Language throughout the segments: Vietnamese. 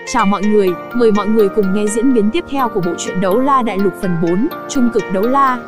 Chào mọi người, mời mọi người cùng nghe diễn biến tiếp theo của bộ truyện Đấu La Đại Lục phần 4, Trung cực đấu la.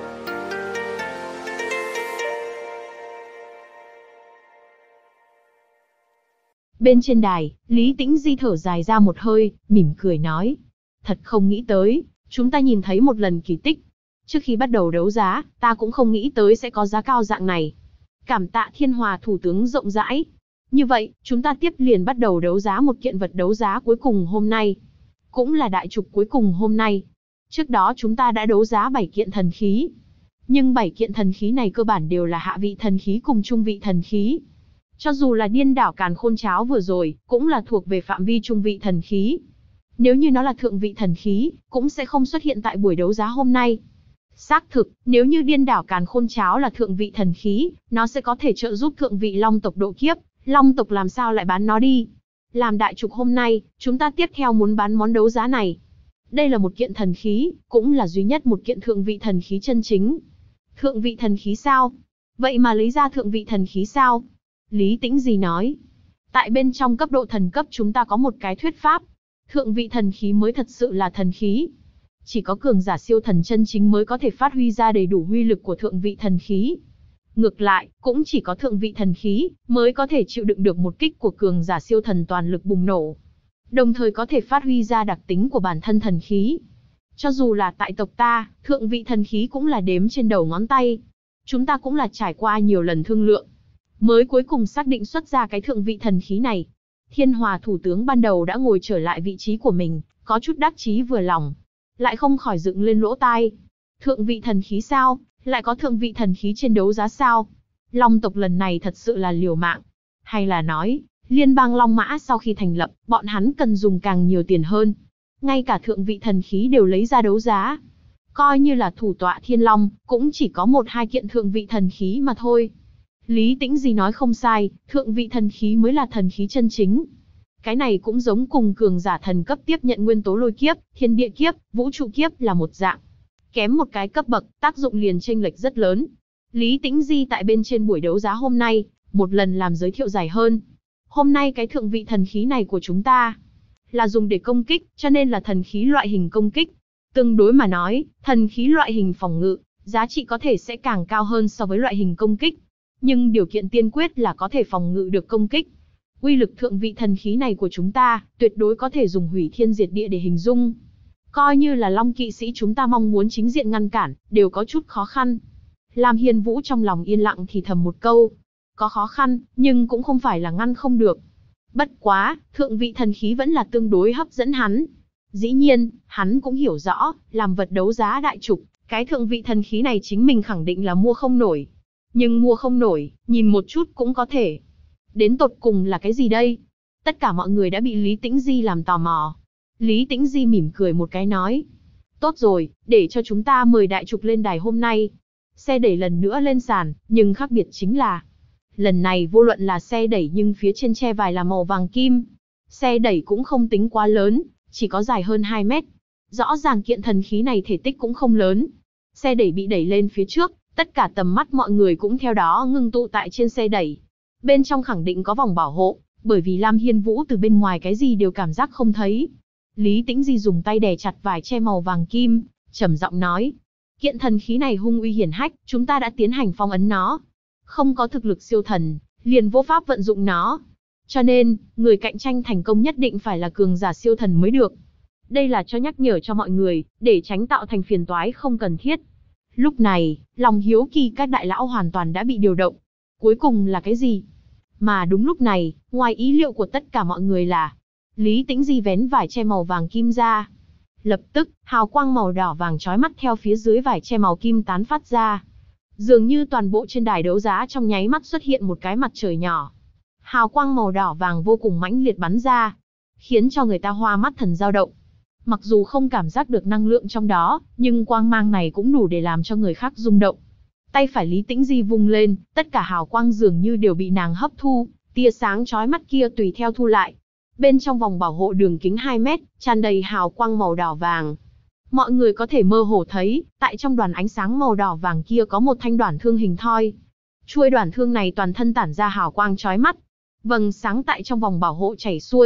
Bên trên đài, Lý Tĩnh Di thở dài ra một hơi, mỉm cười nói. Thật không nghĩ tới, chúng ta nhìn thấy một lần kỳ tích. Trước khi bắt đầu đấu giá, ta cũng không nghĩ tới sẽ có giá cao dạng này. Cảm tạ Thiên Hòa thủ tướng rộng rãi. Như vậy, chúng ta tiếp liền bắt đầu đấu giá một kiện vật đấu giá cuối cùng hôm nay. Cũng là đại trục cuối cùng hôm nay. Trước đó chúng ta đã đấu giá 7 kiện thần khí. Nhưng 7 kiện thần khí này cơ bản đều là hạ vị thần khí cùng trung vị thần khí. Cho dù là điên đảo càn khôn cháo vừa rồi, cũng là thuộc về phạm vi trung vị thần khí. Nếu như nó là thượng vị thần khí, cũng sẽ không xuất hiện tại buổi đấu giá hôm nay. Xác thực, nếu như điên đảo càn khôn cháo là thượng vị thần khí, nó sẽ có thể trợ giúp thượng vị long tộc độ kiếp. Long tộc làm sao lại bán nó đi? Làm đại trục hôm nay, chúng ta tiếp theo muốn bán món đấu giá này. Đây là một kiện thần khí, cũng là duy nhất một kiện thượng vị thần khí chân chính. Thượng vị thần khí sao? Vậy mà lấy ra thượng vị thần khí sao? Lý Tĩnh Di nói. Tại bên trong cấp độ thần cấp chúng ta có một cái thuyết pháp. Thượng vị thần khí mới thật sự là thần khí. Chỉ có cường giả siêu thần chân chính mới có thể phát huy ra đầy đủ uy lực của thượng vị thần khí. Ngược lại, cũng chỉ có thượng vị thần khí mới có thể chịu đựng được một kích của cường giả siêu thần toàn lực bùng nổ. Đồng thời có thể phát huy ra đặc tính của bản thân thần khí. Cho dù là tại tộc ta, thượng vị thần khí cũng là đếm trên đầu ngón tay. Chúng ta cũng là trải qua nhiều lần thương lượng, mới cuối cùng xác định xuất ra cái thượng vị thần khí này. Thiên Hòa thủ tướng ban đầu đã ngồi trở lại vị trí của mình, có chút đắc chí vừa lòng. Lại không khỏi dựng lên lỗ tai. Thượng vị thần khí sao? Lại có thượng vị thần khí trên đấu giá sao? Long tộc lần này thật sự là liều mạng. Hay là nói, liên bang Long Mã sau khi thành lập, bọn hắn cần dùng càng nhiều tiền hơn. Ngay cả thượng vị thần khí đều lấy ra đấu giá. Coi như là thủ tọa Thiên Long, cũng chỉ có 1-2 kiện thượng vị thần khí mà thôi. Lý Tĩnh Di nói không sai, thượng vị thần khí mới là thần khí chân chính. Cái này cũng giống cùng cường giả thần cấp tiếp nhận nguyên tố lôi kiếp, thiên địa kiếp, vũ trụ kiếp là một dạng. Kém một cái cấp bậc, tác dụng liền chênh lệch rất lớn. Lý Tĩnh Di tại bên trên buổi đấu giá hôm nay, một lần làm giới thiệu dài hơn. Hôm nay cái thượng vị thần khí này của chúng ta là dùng để công kích, cho nên là thần khí loại hình công kích. Tương đối mà nói, thần khí loại hình phòng ngự, giá trị có thể sẽ càng cao hơn so với loại hình công kích. Nhưng điều kiện tiên quyết là có thể phòng ngự được công kích. Uy lực thượng vị thần khí này của chúng ta, tuyệt đối có thể dùng hủy thiên diệt địa để hình dung. Coi như là Long kỵ sĩ chúng ta mong muốn chính diện ngăn cản, đều có chút khó khăn. Lam Hiên Vũ trong lòng yên lặng thì thầm một câu. Có khó khăn, nhưng cũng không phải là ngăn không được. Bất quá, thượng vị thần khí vẫn là tương đối hấp dẫn hắn. Dĩ nhiên, hắn cũng hiểu rõ, làm vật đấu giá đại trục, cái thượng vị thần khí này chính mình khẳng định là mua không nổi. Nhưng mua không nổi, nhìn một chút cũng có thể. Đến tột cùng là cái gì đây? Tất cả mọi người đã bị Lý Tĩnh Di làm tò mò. Lý Tĩnh Di mỉm cười một cái nói. Tốt rồi, để cho chúng ta mời đại trục lên đài hôm nay. Xe đẩy lần nữa lên sàn, nhưng khác biệt chính là lần này vô luận là xe đẩy nhưng phía trên che vải là màu vàng kim. Xe đẩy cũng không tính quá lớn, chỉ có dài hơn 2 mét. Rõ ràng kiện thần khí này thể tích cũng không lớn. Xe đẩy bị đẩy lên phía trước, tất cả tầm mắt mọi người cũng theo đó ngưng tụ tại trên xe đẩy. Bên trong khẳng định có vòng bảo hộ, bởi vì Lam Hiên Vũ từ bên ngoài cái gì đều cảm giác không thấy. Lý Tĩnh Di dùng tay đè chặt vải che màu vàng kim, trầm giọng nói. Kiện thần khí này hung uy hiển hách, chúng ta đã tiến hành phong ấn nó. Không có thực lực siêu thần, liền vô pháp vận dụng nó. Cho nên, người cạnh tranh thành công nhất định phải là cường giả siêu thần mới được. Đây là cho nhắc nhở cho mọi người, để tránh tạo thành phiền toái không cần thiết. Lúc này, lòng hiếu kỳ các đại lão hoàn toàn đã bị điều động. Cuối cùng là cái gì? Mà đúng lúc này, ngoài ý liệu của tất cả mọi người là Lý Tĩnh Di vén vải che màu vàng kim ra. Lập tức, hào quang màu đỏ vàng chói mắt theo phía dưới vải che màu kim tán phát ra. Dường như toàn bộ trên đài đấu giá trong nháy mắt xuất hiện một cái mặt trời nhỏ. Hào quang màu đỏ vàng vô cùng mãnh liệt bắn ra, khiến cho người ta hoa mắt thần dao động. Mặc dù không cảm giác được năng lượng trong đó, nhưng quang mang này cũng đủ để làm cho người khác rung động. Tay phải Lý Tĩnh Di vung lên, tất cả hào quang dường như đều bị nàng hấp thu, tia sáng chói mắt kia tùy theo thu lại. Bên trong vòng bảo hộ đường kính 2 mét, tràn đầy hào quang màu đỏ vàng. Mọi người có thể mơ hồ thấy, tại trong đoàn ánh sáng màu đỏ vàng kia có một thanh đoản thương hình thoi. Chuôi đoản thương này toàn thân tản ra hào quang chói mắt. Vầng sáng tại trong vòng bảo hộ chảy xuôi,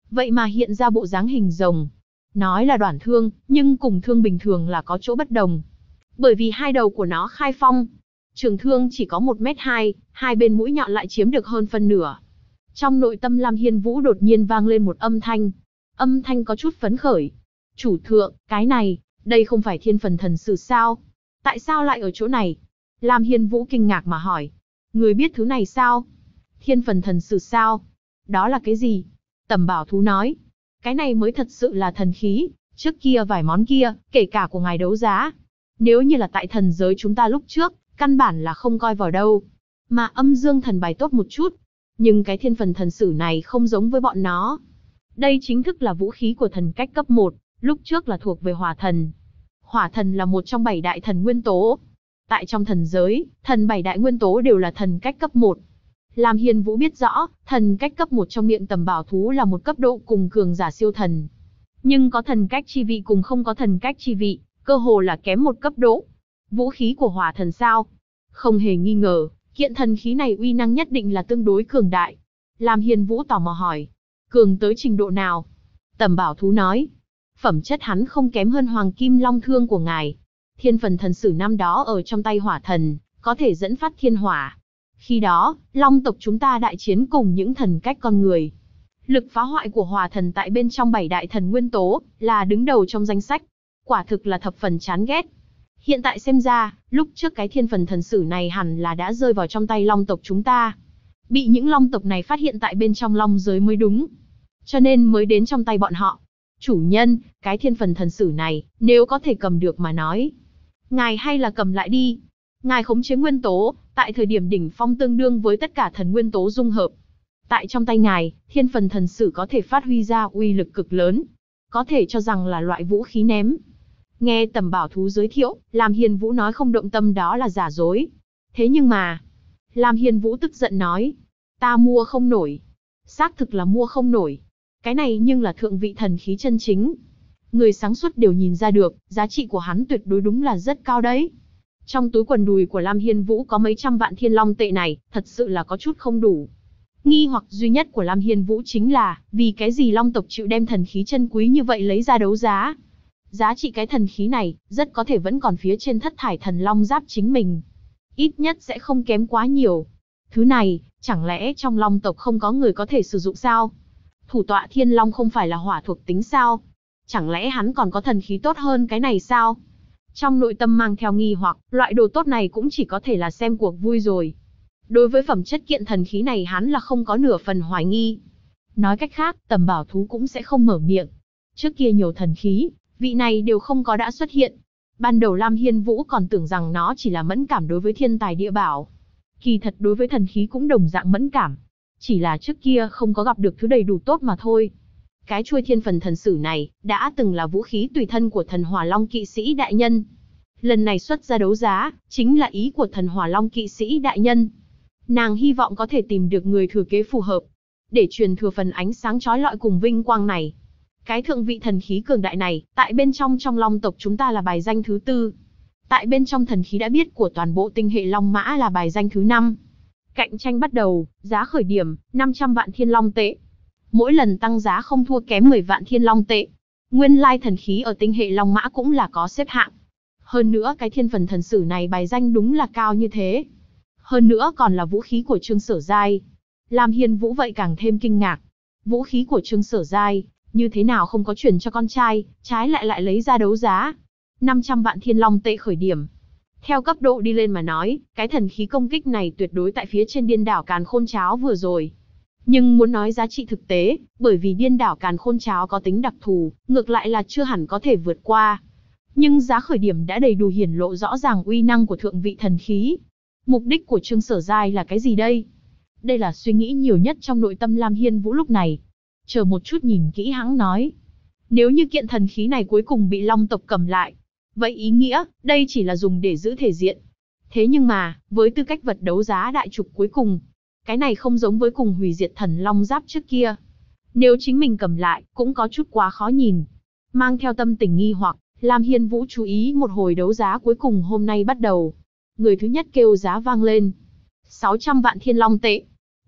vậy mà hiện ra bộ dáng hình rồng. Nói là đoản thương, nhưng cùng thương bình thường là có chỗ bất đồng. Bởi vì hai đầu của nó khai phong. Trường thương chỉ có 1m2, hai bên mũi nhọn lại chiếm được hơn phân nửa. Trong nội tâm Lam Hiên Vũ đột nhiên vang lên một âm thanh. Âm thanh có chút phấn khởi. Chủ thượng, cái này, đây không phải thiên phần thần sử sao? Tại sao lại ở chỗ này? Lam Hiên Vũ kinh ngạc mà hỏi. Người biết thứ này sao? Thiên phần thần sử sao? Đó là cái gì? Tầm Bảo Thú nói. Cái này mới thật sự là thần khí, trước kia vài món kia, kể cả của ngài đấu giá. Nếu như là tại thần giới chúng ta lúc trước, căn bản là không coi vào đâu. Mà âm dương thần bài tốt một chút. Nhưng cái thiên phần thần sử này không giống với bọn nó. Đây chính thức là vũ khí của thần cách cấp 1, lúc trước là thuộc về hỏa thần. Hỏa thần là một trong 7 đại thần nguyên tố. Tại trong thần giới, thần 7 đại nguyên tố đều là thần cách cấp 1. Lam Hiên Vũ biết rõ, thần cách cấp 1 trong miệng Tầm Bảo Thú là một cấp độ cùng cường giả siêu thần. Nhưng có thần cách chi vị cùng không có thần cách chi vị, cơ hồ là kém một cấp độ. Vũ khí của hỏa thần sao? Không hề nghi ngờ, kiện thần khí này uy năng nhất định là tương đối cường đại. Lam Hiên Vũ tò mò hỏi. Cường tới trình độ nào? Tầm Bảo Thú nói. Phẩm chất hắn không kém hơn Hoàng Kim Long Thương của ngài. Thiên phần thần sử năm đó ở trong tay hỏa thần, có thể dẫn phát thiên hỏa. Khi đó, Long tộc chúng ta đại chiến cùng những thần cách con người. Lực phá hoại của hỏa thần tại bên trong 7 đại thần nguyên tố, là đứng đầu trong danh sách. Quả thực là thập phần chán ghét. Hiện tại xem ra, lúc trước cái thiên phần thần sử này hẳn là đã rơi vào trong tay Long tộc chúng ta. Bị những Long tộc này phát hiện tại bên trong Long giới mới đúng. Cho nên mới đến trong tay bọn họ. Chủ nhân, cái thiên phần thần sử này, nếu có thể cầm được mà nói. Ngài hay là cầm lại đi. Ngài khống chế nguyên tố, tại thời điểm đỉnh phong tương đương với tất cả thần nguyên tố dung hợp. Tại trong tay ngài, thiên phần thần sử có thể phát huy ra uy lực cực lớn. Có thể cho rằng là loại vũ khí ném. Nghe Tầm Bảo Thú giới thiệu, Lam Hiên Vũ nói không động tâm đó là giả dối. Thế nhưng mà, Lam Hiên Vũ tức giận nói, ta mua không nổi. Xác thực là mua không nổi. Cái này nhưng là thượng vị thần khí chân chính. Người sáng suốt đều nhìn ra được, giá trị của hắn tuyệt đối đúng là rất cao đấy. Trong túi quần đùi của Lam Hiên Vũ có mấy trăm vạn thiên long tệ này, thật sự là có chút không đủ. Nghi hoặc duy nhất của Lam Hiên Vũ chính là, vì cái gì Long tộc chịu đem thần khí chân quý như vậy lấy ra đấu giá. Giá trị cái thần khí này, rất có thể vẫn còn phía trên thất thải thần long giáp chính mình. Ít nhất sẽ không kém quá nhiều. Thứ này, chẳng lẽ trong Long tộc không có người có thể sử dụng sao? Thủ tọa thiên long không phải là hỏa thuộc tính sao? Chẳng lẽ hắn còn có thần khí tốt hơn cái này sao? Trong nội tâm mang theo nghi hoặc, loại đồ tốt này cũng chỉ có thể là xem cuộc vui rồi. Đối với phẩm chất kiện thần khí này hắn là không có nửa phần hoài nghi. Nói cách khác, Tầm Bảo Thú cũng sẽ không mở miệng. Trước kia nhiều thần khí, vị này đều không có đã xuất hiện. Ban đầu Lam Hiên Vũ còn tưởng rằng nó chỉ là mẫn cảm đối với thiên tài địa bảo. Kỳ thật đối với thần khí cũng đồng dạng mẫn cảm. Chỉ là trước kia không có gặp được thứ đầy đủ tốt mà thôi. Cái chuôi thiên phần thần sử này, đã từng là vũ khí tùy thân của thần Hỏa Long kỵ sĩ đại nhân. Lần này xuất ra đấu giá, chính là ý của thần Hỏa Long kỵ sĩ đại nhân. Nàng hy vọng có thể tìm được người thừa kế phù hợp, để truyền thừa phần ánh sáng chói lọi cùng vinh quang này. Cái thượng vị thần khí cường đại này, tại bên trong Long tộc chúng ta là bài danh thứ 4. Tại bên trong thần khí đã biết của toàn bộ tinh hệ Long Mã là bài danh thứ 5. Cạnh tranh bắt đầu, giá khởi điểm, 500 vạn thiên long tệ. Mỗi lần tăng giá không thua kém 10 vạn thiên long tệ. Nguyên lai thần khí ở tinh hệ Long Mã cũng là có xếp hạng. Hơn nữa cái thiên phần thần sử này bài danh đúng là cao như thế. Hơn nữa còn là vũ khí của Trương Sở Giai. Lam Hiên Vũ vậy càng thêm kinh ngạc. Vũ khí của Trương Sở Giai, như thế nào không có chuyển cho con trai, trái lại lấy ra đấu giá. 500 vạn thiên long tệ khởi điểm. Theo cấp độ đi lên mà nói, cái thần khí công kích này tuyệt đối tại phía trên điên đảo Càn Khôn Cháo vừa rồi. Nhưng muốn nói giá trị thực tế, bởi vì điên đảo Càn Khôn Cháo có tính đặc thù, ngược lại là chưa hẳn có thể vượt qua. Nhưng giá khởi điểm đã đầy đủ hiển lộ rõ ràng uy năng của thượng vị thần khí. Mục đích của Trương Sở Giai là cái gì đây? Đây là suy nghĩ nhiều nhất trong nội tâm Lam Hiên Vũ lúc này. Chờ một chút nhìn kỹ hắn nói. Nếu như kiện thần khí này cuối cùng bị Long tộc cầm lại, vậy ý nghĩa, đây chỉ là dùng để giữ thể diện. Thế nhưng mà, với tư cách vật đấu giá đại trục cuối cùng, cái này không giống với cùng hủy diệt thần Long Giáp trước kia. Nếu chính mình cầm lại, cũng có chút quá khó nhìn. Mang theo tâm tình nghi hoặc, Lam Hiên Vũ chú ý một hồi đấu giá cuối cùng hôm nay bắt đầu. Người thứ nhất kêu giá vang lên. 600 vạn thiên long tệ.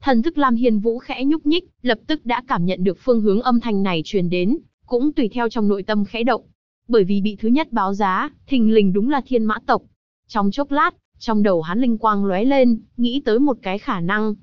Thần thức Lam Hiên Vũ khẽ nhúc nhích, lập tức đã cảm nhận được phương hướng âm thanh này truyền đến, cũng tùy theo trong nội tâm khẽ động. Bởi vì bị thứ nhất báo giá, thình lình đúng là Thiên Mã tộc. Trong chốc lát, trong đầu hắn linh quang lóe lên, nghĩ tới một cái khả năng.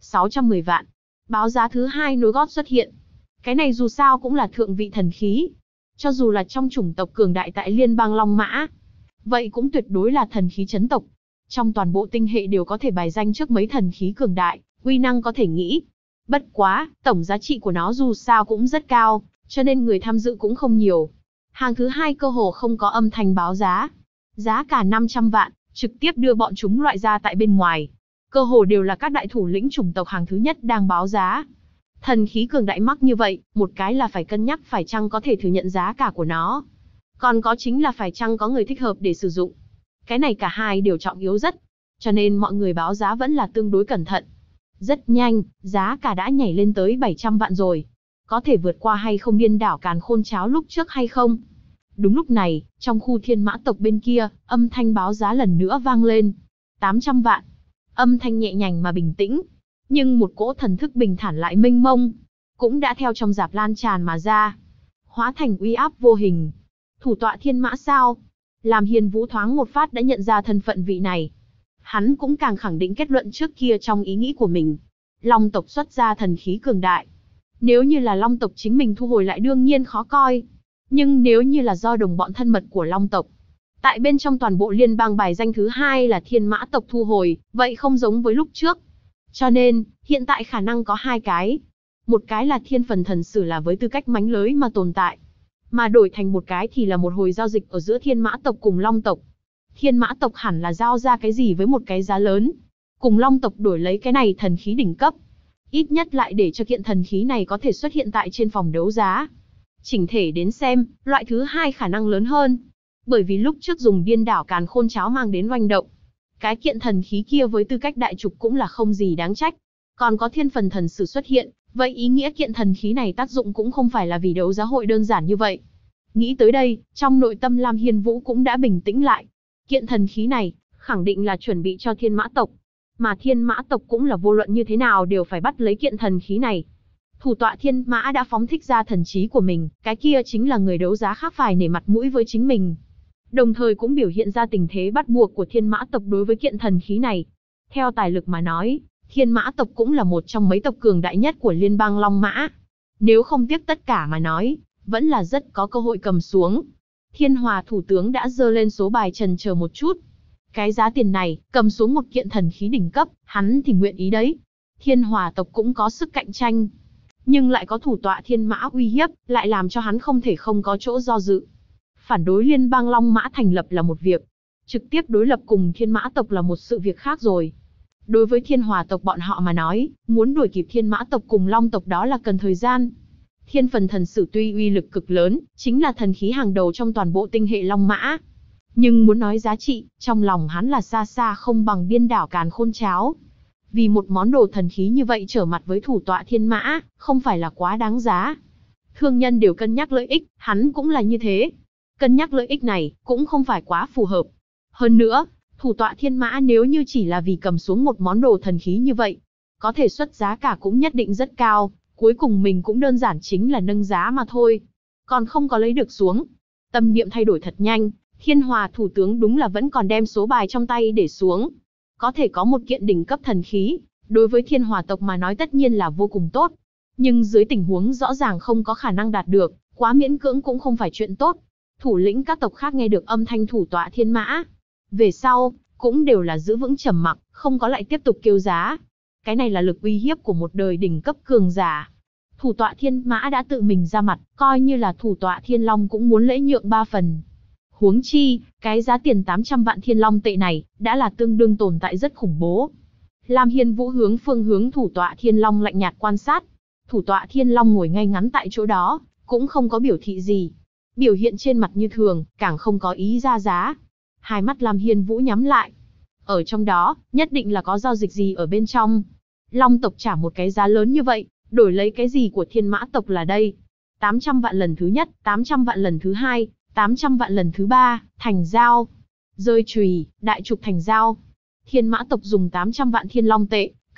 610 vạn. Báo giá thứ hai nối gót xuất hiện. Cái này dù sao cũng là thượng vị thần khí. Cho dù là trong chủng tộc cường đại tại Liên bang Long Mã, vậy cũng tuyệt đối là thần khí chấn tộc. Trong toàn bộ tinh hệ đều có thể bài danh trước mấy thần khí cường đại, uy năng có thể nghĩ. Bất quá, tổng giá trị của nó dù sao cũng rất cao, cho nên người tham dự cũng không nhiều. Hàng thứ hai cơ hồ không có âm thanh báo giá. Giá cả 500 vạn, trực tiếp đưa bọn chúng loại ra tại bên ngoài. Cơ hồ đều là các đại thủ lĩnh chủng tộc hàng thứ nhất đang báo giá. Thần khí cường đại mắc như vậy, một cái là phải cân nhắc phải chăng có thể thừa nhận giá cả của nó. Còn có chính là phải chăng có người thích hợp để sử dụng. Cái này cả hai đều trọng yếu rất. Cho nên mọi người báo giá vẫn là tương đối cẩn thận. Rất nhanh, giá cả đã nhảy lên tới 700 vạn rồi. Có thể vượt qua hay không điên đảo càn khôn cháo lúc trước hay không? Đúng lúc này, trong khu Thiên Mã tộc bên kia, âm thanh báo giá lần nữa vang lên. 800 vạn. Âm thanh nhẹ nhàng mà bình tĩnh. Nhưng một cỗ thần thức bình thản lại mênh mông, cũng đã theo trong rạp lan tràn mà ra. Hóa thành uy áp vô hình. Thủ tọa Thiên Mã sao? Làm Hiên Vũ thoáng một phát đã nhận ra thân phận vị này. Hắn cũng càng khẳng định kết luận trước kia trong ý nghĩ của mình. Long tộc xuất ra thần khí cường đại. Nếu như là Long tộc chính mình thu hồi lại đương nhiên khó coi. Nhưng nếu như là do đồng bọn thân mật của Long tộc, tại bên trong toàn bộ liên bang bài danh thứ hai là Thiên Mã tộc thu hồi, vậy không giống với lúc trước. Cho nên, hiện tại khả năng có hai cái. Một cái là thiên phần thần sử là với tư cách mánh lới mà tồn tại. Mà đổi thành một cái thì là một hồi giao dịch ở giữa Thiên Mã tộc cùng Long tộc. Thiên Mã tộc hẳn là giao ra cái gì với một cái giá lớn. Cùng Long tộc đổi lấy cái này thần khí đỉnh cấp. Ít nhất lại để cho kiện thần khí này có thể xuất hiện tại trên phòng đấu giá. Chỉnh thể đến xem, loại thứ hai khả năng lớn hơn. Bởi vì lúc trước dùng điên đảo càn khôn cháo mang đến oanh động. Cái kiện thần khí kia với tư cách đại trục cũng là không gì đáng trách. Còn có thiên phần thần sử xuất hiện, vậy ý nghĩa kiện thần khí này tác dụng cũng không phải là vì đấu giá hội đơn giản như vậy. Nghĩ tới đây, trong nội tâm Lam Hiên Vũ cũng đã bình tĩnh lại. Kiện thần khí này, khẳng định là chuẩn bị cho Thiên Mã tộc. Mà Thiên Mã tộc cũng là vô luận như thế nào đều phải bắt lấy kiện thần khí này. Thủ tọa Thiên Mã đã phóng thích ra thần trí của mình, cái kia chính là người đấu giá khác phải nể mặt mũi với chính mình. Đồng thời cũng biểu hiện ra tình thế bắt buộc của Thiên Mã tộc đối với kiện thần khí này. Theo tài lực mà nói, Thiên Mã tộc cũng là một trong mấy tộc cường đại nhất của liên bang Long Mã. Nếu không tiếc tất cả mà nói, vẫn là rất có cơ hội cầm xuống. Thiên Hòa thủ tướng đã giơ lên số bài chần chờ một chút. Cái giá tiền này, cầm xuống một kiện thần khí đỉnh cấp, hắn thì nguyện ý đấy. Thiên Hòa tộc cũng có sức cạnh tranh, nhưng lại có thủ tọa Thiên Mã uy hiếp, lại làm cho hắn không thể không có chỗ do dự. Phản đối liên bang Long Mã thành lập là một việc, trực tiếp đối lập cùng Thiên Mã tộc là một sự việc khác rồi. Đối với Thiên Hòa tộc bọn họ mà nói, muốn đuổi kịp Thiên Mã tộc cùng Long tộc đó là cần thời gian. Thiên phần thần sử tuy uy lực cực lớn, chính là thần khí hàng đầu trong toàn bộ tinh hệ Long Mã. Nhưng muốn nói giá trị, trong lòng hắn là xa xa không bằng điên đảo càn khôn cháo. Vì một món đồ thần khí như vậy trở mặt với thủ tọa Thiên Mã, không phải là quá đáng giá. Thương nhân đều cân nhắc lợi ích, hắn cũng là như thế. Cân nhắc lợi ích này, cũng không phải quá phù hợp. Hơn nữa, thủ tọa Thiên Mã nếu như chỉ là vì cầm xuống một món đồ thần khí như vậy, có thể xuất giá cả cũng nhất định rất cao, cuối cùng mình cũng đơn giản chính là nâng giá mà thôi. Còn không có lấy được xuống. Tâm niệm thay đổi thật nhanh, Thiên Hòa thủ tướng đúng là vẫn còn đem số bài trong tay để xuống. Có thể có một kiện đỉnh cấp thần khí, đối với Thiên Hòa tộc mà nói tất nhiên là vô cùng tốt. Nhưng dưới tình huống rõ ràng không có khả năng đạt được, quá miễn cưỡng cũng không phải chuyện tốt. Thủ lĩnh các tộc khác nghe được âm thanh thủ tọa Thiên Mã, về sau, cũng đều là giữ vững trầm mặc, không có lại tiếp tục kêu giá. Cái này là lực uy hiếp của một đời đỉnh cấp cường giả. Thủ tọa Thiên Mã đã tự mình ra mặt, coi như là thủ tọa Thiên Long cũng muốn lễ nhượng 3 phần. Huống chi, cái giá tiền 800 vạn Thiên Long tệ này, đã là tương đương tồn tại rất khủng bố. Lam Hiên Vũ hướng phương hướng thủ tọa Thiên Long lạnh nhạt quan sát. Thủ tọa Thiên Long ngồi ngay ngắn tại chỗ đó, cũng không có biểu thị gì. Biểu hiện trên mặt như thường, càng không có ý ra giá. Hai mắt Lam Hiên Vũ nhắm lại. Ở trong đó, nhất định là có giao dịch gì ở bên trong. Long tộc trả một cái giá lớn như vậy, đổi lấy cái gì của Thiên Mã tộc là đây? 800 vạn lần thứ nhất, 800 vạn lần thứ hai, 800 vạn lần thứ ba, thành giao. Rơi chùy, đại trục thành giao. Thiên Mã tộc dùng 800 vạn Thiên Long tệ,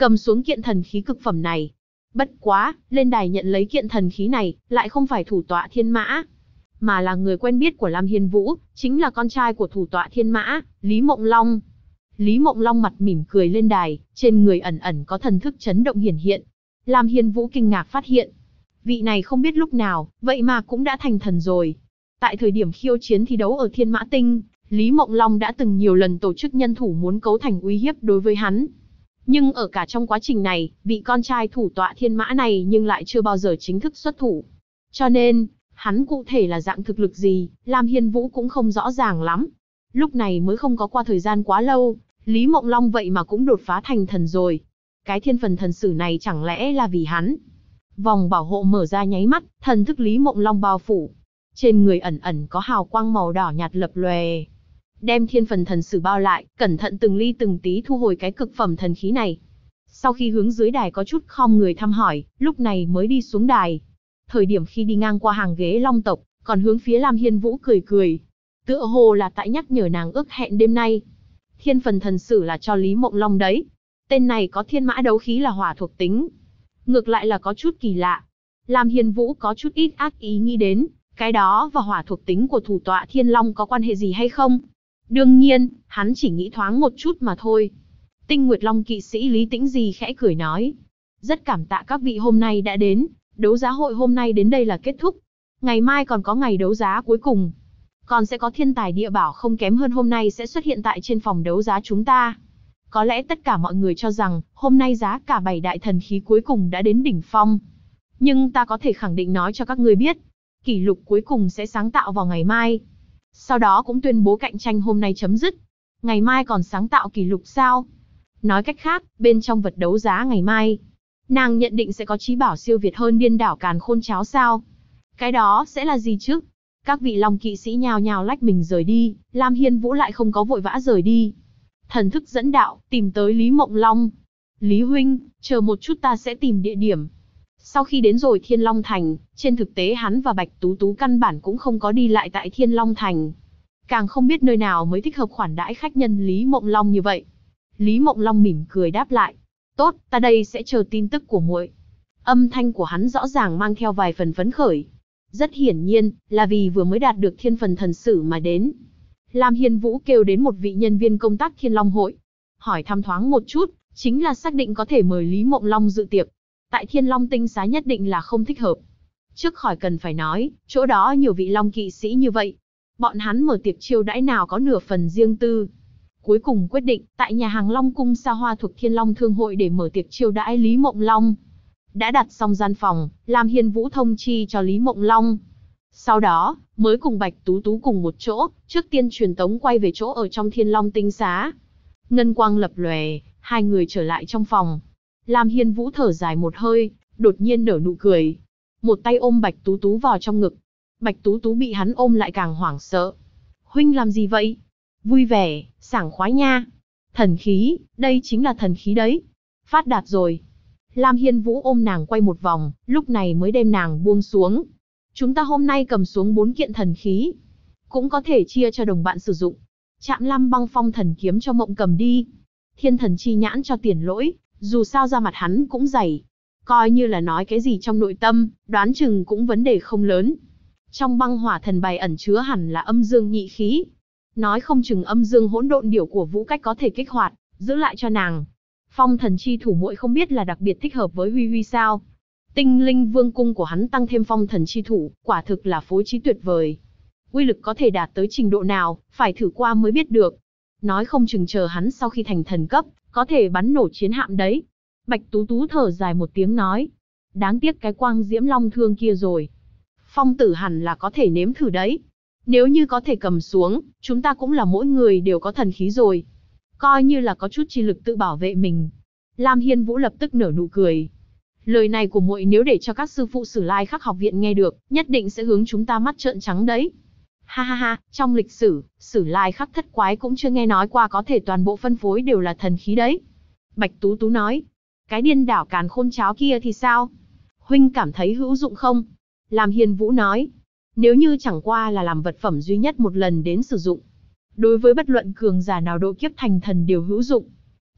cầm xuống kiện thần khí cực phẩm này. Bất quá, lên đài nhận lấy kiện thần khí này, lại không phải thủ tọa Thiên Mã, mà là người quen biết của Lam Hiên Vũ, chính là con trai của thủ tọa Thiên Mã, Lý Mộng Long. Lý Mộng Long mặt mỉm cười lên đài, trên người ẩn ẩn có thần thức chấn động hiển hiện. Lam Hiên Vũ kinh ngạc phát hiện, vị này không biết lúc nào, vậy mà cũng đã thành thần rồi. Tại thời điểm khiêu chiến thi đấu ở Thiên Mã Tinh, Lý Mộng Long đã từng nhiều lần tổ chức nhân thủ muốn cấu thành uy hiếp đối với hắn. Nhưng ở cả trong quá trình này, vị con trai thủ tọa Thiên Mã này nhưng lại chưa bao giờ chính thức xuất thủ. Cho nên, hắn cụ thể là dạng thực lực gì, Lam Hiên Vũ cũng không rõ ràng lắm. Lúc này mới không có qua thời gian quá lâu, Lý Mộng Long vậy mà cũng đột phá thành thần rồi. Cái thiên phần thần sử này chẳng lẽ là vì hắn? Vòng bảo hộ mở ra nháy mắt, thần thức Lý Mộng Long bao phủ. Trên người ẩn ẩn có hào quang màu đỏ nhạt lập lòe. Đem thiên phần thần sử bao lại, cẩn thận từng ly từng tí thu hồi cái cực phẩm thần khí này. Sau khi hướng dưới đài có chút khom người thăm hỏi, lúc này mới đi xuống đài. Thời điểm khi đi ngang qua hàng ghế Long tộc, còn hướng phía Lam Hiên Vũ cười cười. Tựa hồ là tại nhắc nhở nàng ước hẹn đêm nay. Thiên phần thần sử là cho Lý Mộng Long đấy. Tên này có thiên mã đấu khí là hỏa thuộc tính. Ngược lại là có chút kỳ lạ. Lam Hiên Vũ có chút ít ác ý nghĩ đến, cái đó và hỏa thuộc tính của thủ tọa Thiên Long có quan hệ gì hay không? Đương nhiên, hắn chỉ nghĩ thoáng một chút mà thôi. Tinh Nguyệt Long kỵ sĩ Lý Tĩnh Di khẽ cười nói. Rất cảm tạ các vị hôm nay đã đến, đấu giá hội hôm nay đến đây là kết thúc. Ngày mai còn có ngày đấu giá cuối cùng. Còn sẽ có thiên tài địa bảo không kém hơn hôm nay sẽ xuất hiện tại trên phòng đấu giá chúng ta. Có lẽ tất cả mọi người cho rằng, hôm nay giá cả 7 đại thần khí cuối cùng đã đến đỉnh phong. Nhưng ta có thể khẳng định nói cho các ngươi biết, kỷ lục cuối cùng sẽ sáng tạo vào ngày mai. Sau đó cũng tuyên bố cạnh tranh hôm nay chấm dứt. Ngày mai còn sáng tạo kỷ lục sao? Nói cách khác, bên trong vật đấu giá ngày mai, nàng nhận định sẽ có chí bảo siêu việt hơn điên đảo càn khôn cháo sao? Cái đó sẽ là gì chứ? Các vị Long kỵ sĩ nhào nhào lách mình rời đi, Lam Hiên Vũ lại không có vội vã rời đi. Thần thức dẫn đạo, tìm tới Lý Mộng Long. Lý huynh, chờ một chút ta sẽ tìm địa điểm. Sau khi đến rồi Thiên Long Thành, trên thực tế hắn và Bạch Tú Tú căn bản cũng không có đi lại tại Thiên Long Thành. Càng không biết nơi nào mới thích hợp khoản đãi khách nhân Lý Mộng Long như vậy. Lý Mộng Long mỉm cười đáp lại. Tốt, ta đây sẽ chờ tin tức của muội. Âm thanh của hắn rõ ràng mang theo vài phần phấn khởi. Rất hiển nhiên, là vì vừa mới đạt được thiên phần thần sử mà đến. Lam Hiên Vũ kêu đến một vị nhân viên công tác Thiên Long hội. Hỏi thăm thoáng một chút, chính là xác định có thể mời Lý Mộng Long dự tiệc. Tại Thiên Long tinh xá nhất định là không thích hợp. Trước khỏi cần phải nói, chỗ đó nhiều vị Long kỵ sĩ như vậy. Bọn hắn mở tiệc chiêu đãi nào có nửa phần riêng tư. Cuối cùng quyết định, tại nhà hàng Long Cung xa hoa thuộc Thiên Long Thương hội để mở tiệc chiêu đãi Lý Mộng Long. Đã đặt xong gian phòng, Lam Hiên Vũ thông chi cho Lý Mộng Long. Sau đó, mới cùng Bạch Tú Tú cùng một chỗ, trước tiên truyền tống quay về chỗ ở trong Thiên Long tinh xá. Ngân quang lập lòe, hai người trở lại trong phòng. Lam Hiên Vũ thở dài một hơi, đột nhiên nở nụ cười. Một tay ôm Bạch Tú Tú vào trong ngực. Bạch Tú Tú bị hắn ôm lại càng hoảng sợ. Huynh làm gì vậy? Vui vẻ, sảng khoái nha. Thần khí, đây chính là thần khí đấy. Phát đạt rồi. Lam Hiên Vũ ôm nàng quay một vòng, lúc này mới đem nàng buông xuống. Chúng ta hôm nay cầm xuống 4 kiện thần khí. Cũng có thể chia cho đồng bạn sử dụng. Trạm Lam Băng Phong thần kiếm cho Mộng cầm đi. Thiên thần chi nhãn cho Tiền Lỗi, dù sao ra mặt hắn cũng dày. Coi như là nói cái gì trong nội tâm, đoán chừng cũng vấn đề không lớn. Trong băng hỏa thần bài ẩn chứa hẳn là âm dương nhị khí. Nói không chừng âm dương hỗn độn điểu của Vũ Cách có thể kích hoạt, giữ lại cho nàng. Phong thần chi thủ muội không biết là đặc biệt thích hợp với Huy Huy sao? Tinh linh vương cung của hắn tăng thêm phong thần chi thủ, quả thực là phối trí tuyệt vời. Uy lực có thể đạt tới trình độ nào, phải thử qua mới biết được. Nói không chừng chờ hắn sau khi thành thần cấp, có thể bắn nổ chiến hạm đấy. Bạch Tú Tú thở dài một tiếng nói. Đáng tiếc cái quang diễm long thương kia rồi. Phong tử hẳn là có thể nếm thử đấy. Nếu như có thể cầm xuống, chúng ta cũng là mỗi người đều có thần khí rồi. Coi như là có chút chi lực tự bảo vệ mình. Lam Hiên Vũ lập tức nở nụ cười. Lời này của muội nếu để cho các sư phụ Sử Lai Khắc học viện nghe được, nhất định sẽ hướng chúng ta mắt trợn trắng đấy. Ha ha ha, trong lịch sử, Sử Lai Khắc thất quái cũng chưa nghe nói qua có thể toàn bộ phân phối đều là thần khí đấy. Bạch Tú Tú nói, cái điên đảo càn khôn cháo kia thì sao? Huynh cảm thấy hữu dụng không? Lam Hiên Vũ nói, nếu như chẳng qua là làm vật phẩm duy nhất một lần đến sử dụng. Đối với bất luận cường giả nào độ kiếp thành thần đều hữu dụng.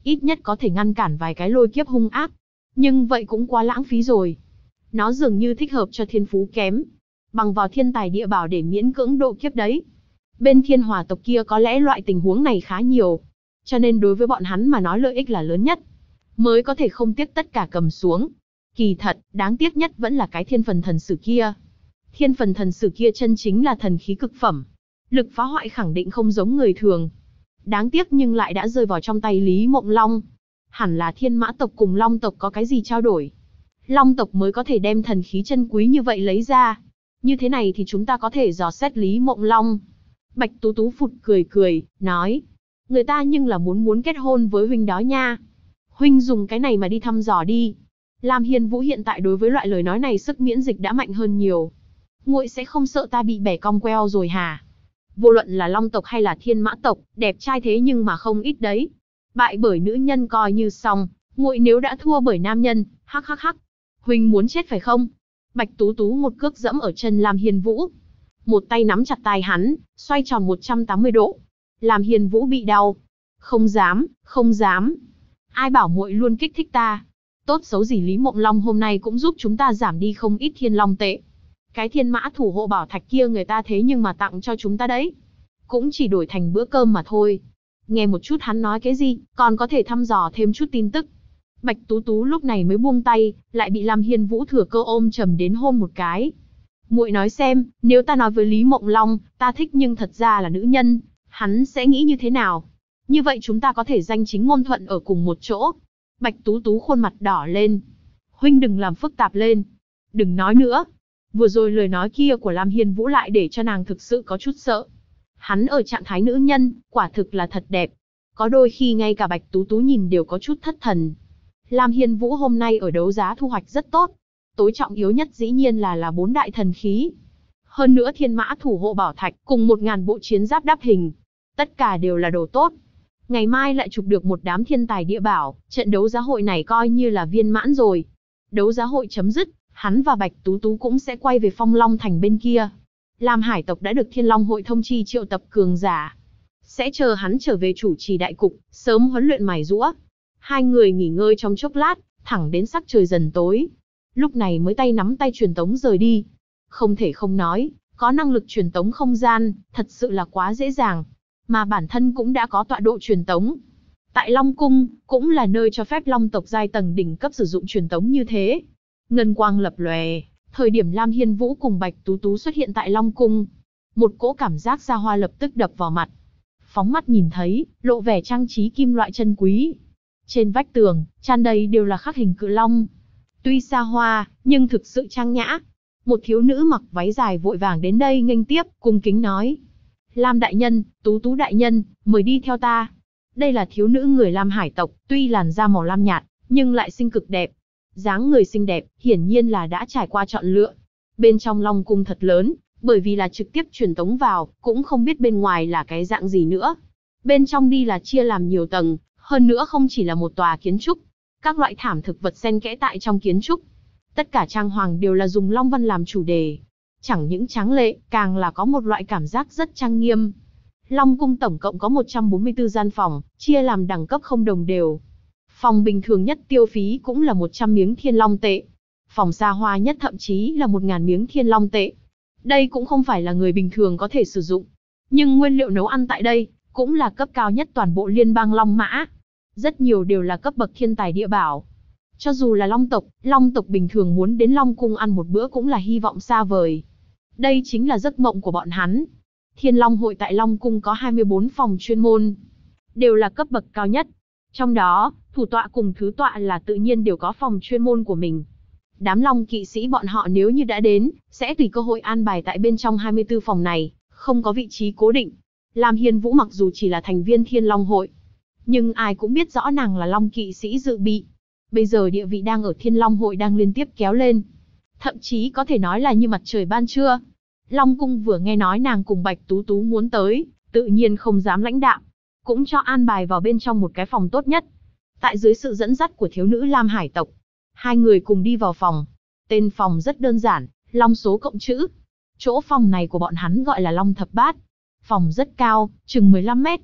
ít nhất có thể ngăn cản vài cái lôi kiếp hung ác. Nhưng vậy cũng quá lãng phí rồi. Nó dường như thích hợp cho thiên phú kém, bằng vào thiên tài địa bảo để miễn cưỡng độ kiếp đấy. Bên thiên hỏa tộc kia có lẽ loại tình huống này khá nhiều, cho nên đối với bọn hắn mà nói lợi ích là lớn nhất, mới có thể không tiếc tất cả cầm xuống. Kỳ thật, đáng tiếc nhất vẫn là cái thiên phần thần sử kia. Thiên phần thần sử kia chân chính là thần khí cực phẩm, lực phá hoại khẳng định không giống người thường. Đáng tiếc nhưng lại đã rơi vào trong tay Lý Mộng Long. Hẳn là thiên mã tộc cùng long tộc có cái gì trao đổi, long tộc mới có thể đem thần khí chân quý như vậy lấy ra. Như thế này thì chúng ta có thể dò xét Lý Mộng Long. Bạch Tú Tú phụt cười cười, nói, người ta nhưng là muốn kết hôn với huynh đó nha. Huynh dùng cái này mà đi thăm dò đi. Lam Hiên Vũ hiện tại đối với loại lời nói này sức miễn dịch đã mạnh hơn nhiều. Muội sẽ không sợ ta bị bẻ cong queo rồi hả? Vô luận là long tộc hay là thiên mã tộc, đẹp trai thế nhưng mà không ít đấy. Bại bởi nữ nhân coi như xong, muội nếu đã thua bởi nam nhân, hắc hắc hắc. Huynh muốn chết phải không? Bạch Tú Tú một cước dẫm ở chân Lam Hiên Vũ, một tay nắm chặt tai hắn, xoay tròn 180 độ. Lam Hiên Vũ bị đau. Không dám, không dám. Ai bảo muội luôn kích thích ta? Tốt xấu gì Lý Mộng Long hôm nay cũng giúp chúng ta giảm đi không ít thiên long tệ. Cái thiên mã thủ hộ bảo thạch kia người ta thế nhưng mà tặng cho chúng ta đấy. Cũng chỉ đổi thành bữa cơm mà thôi. Nghe một chút hắn nói cái gì, còn có thể thăm dò thêm chút tin tức. Bạch Tú Tú lúc này mới buông tay, lại bị Lam Hiên Vũ thừa cơ ôm chầm đến hôn một cái. Muội nói xem, nếu ta nói với Lý Mộng Long, ta thích nhưng thật ra là nữ nhân, hắn sẽ nghĩ như thế nào? Như vậy chúng ta có thể danh chính ngôn thuận ở cùng một chỗ. Bạch Tú Tú khuôn mặt đỏ lên. Huynh đừng làm phức tạp lên. Đừng nói nữa. Vừa rồi lời nói kia của Lam Hiên Vũ lại để cho nàng thực sự có chút sợ. Hắn ở trạng thái nữ nhân, quả thực là thật đẹp. Có đôi khi ngay cả Bạch Tú Tú nhìn đều có chút thất thần. Lam Hiên Vũ hôm nay ở đấu giá thu hoạch rất tốt. Tối trọng yếu nhất dĩ nhiên là 4 đại thần khí. Hơn nữa thiên mã thủ hộ bảo thạch cùng 1000 bộ chiến giáp đắp hình. Tất cả đều là đồ tốt. Ngày mai lại chụp được một đám thiên tài địa bảo, trận đấu giá hội này coi như là viên mãn rồi. Đấu giá hội chấm dứt, hắn và Bạch Tú Tú cũng sẽ quay về Phong Long Thành bên kia. Lam Hải tộc đã được Thiên Long hội thông chi triệu tập cường giả. Sẽ chờ hắn trở về chủ trì đại cục, sớm huấn luyện mài giũa. Hai người nghỉ ngơi trong chốc lát, thẳng đến sắc trời dần tối. Lúc này mới tay nắm tay truyền tống rời đi. Không thể không nói, có năng lực truyền tống không gian, thật sự là quá dễ dàng. Mà bản thân cũng đã có tọa độ truyền tống. Tại Long Cung, cũng là nơi cho phép Long tộc giai tầng đỉnh cấp sử dụng truyền tống như thế. Ngân quang lập lòe, thời điểm Lam Hiên Vũ cùng Bạch Tú Tú xuất hiện tại Long Cung. Một cỗ cảm giác xa hoa lập tức đập vào mặt. Phóng mắt nhìn thấy, lộ vẻ trang trí kim loại chân quý. Trên vách tường, tràn đầy đều là khắc hình cự long. Tuy xa hoa, nhưng thực sự trang nhã. Một thiếu nữ mặc váy dài vội vàng đến đây nghênh tiếp, cung kính nói. Lam đại nhân, Tú Tú đại nhân, mời đi theo ta. Đây là thiếu nữ người Lam Hải tộc, tuy làn da màu lam nhạt, nhưng lại xinh cực đẹp. Dáng người xinh đẹp, hiển nhiên là đã trải qua chọn lựa. Bên trong Long Cung thật lớn, bởi vì là trực tiếp truyền tống vào, cũng không biết bên ngoài là cái dạng gì nữa. Bên trong đi là chia làm nhiều tầng, hơn nữa không chỉ là một tòa kiến trúc. Các loại thảm thực vật xen kẽ tại trong kiến trúc. Tất cả trang hoàng đều là dùng long văn làm chủ đề. Chẳng những tráng lệ, càng là có một loại cảm giác rất trang nghiêm. Long Cung tổng cộng có 144 gian phòng, chia làm đẳng cấp không đồng đều. Phòng bình thường nhất tiêu phí cũng là 100 miếng thiên long tệ. Phòng xa hoa nhất thậm chí là 1000 miếng thiên long tệ. Đây cũng không phải là người bình thường có thể sử dụng. Nhưng nguyên liệu nấu ăn tại đây, cũng là cấp cao nhất toàn bộ liên bang Long Mã. Rất nhiều đều là cấp bậc thiên tài địa bảo. Cho dù là Long tộc bình thường muốn đến Long Cung ăn một bữa cũng là hy vọng xa vời. Đây chính là giấc mộng của bọn hắn. Thiên Long hội tại Long Cung có 24 phòng chuyên môn, đều là cấp bậc cao nhất. Trong đó, thủ tọa cùng thứ tọa là tự nhiên đều có phòng chuyên môn của mình. Đám Long kỵ sĩ bọn họ nếu như đã đến, sẽ tùy cơ hội an bài tại bên trong 24 phòng này, không có vị trí cố định. Lam Hiên Vũ mặc dù chỉ là thành viên Thiên Long hội, nhưng ai cũng biết rõ nàng là Long kỵ sĩ dự bị. Bây giờ địa vị đang ở Thiên Long hội đang liên tiếp kéo lên. Thậm chí có thể nói là như mặt trời ban trưa. Long Cung vừa nghe nói nàng cùng Bạch Tú Tú muốn tới, tự nhiên không dám lãnh đạm, cũng cho an bài vào bên trong một cái phòng tốt nhất. Tại dưới sự dẫn dắt của thiếu nữ Lam Hải tộc, hai người cùng đi vào phòng. Tên phòng rất đơn giản, Long số cộng chữ. Chỗ phòng này của bọn hắn gọi là Long Thập Bát. Phòng rất cao, chừng 15 mét.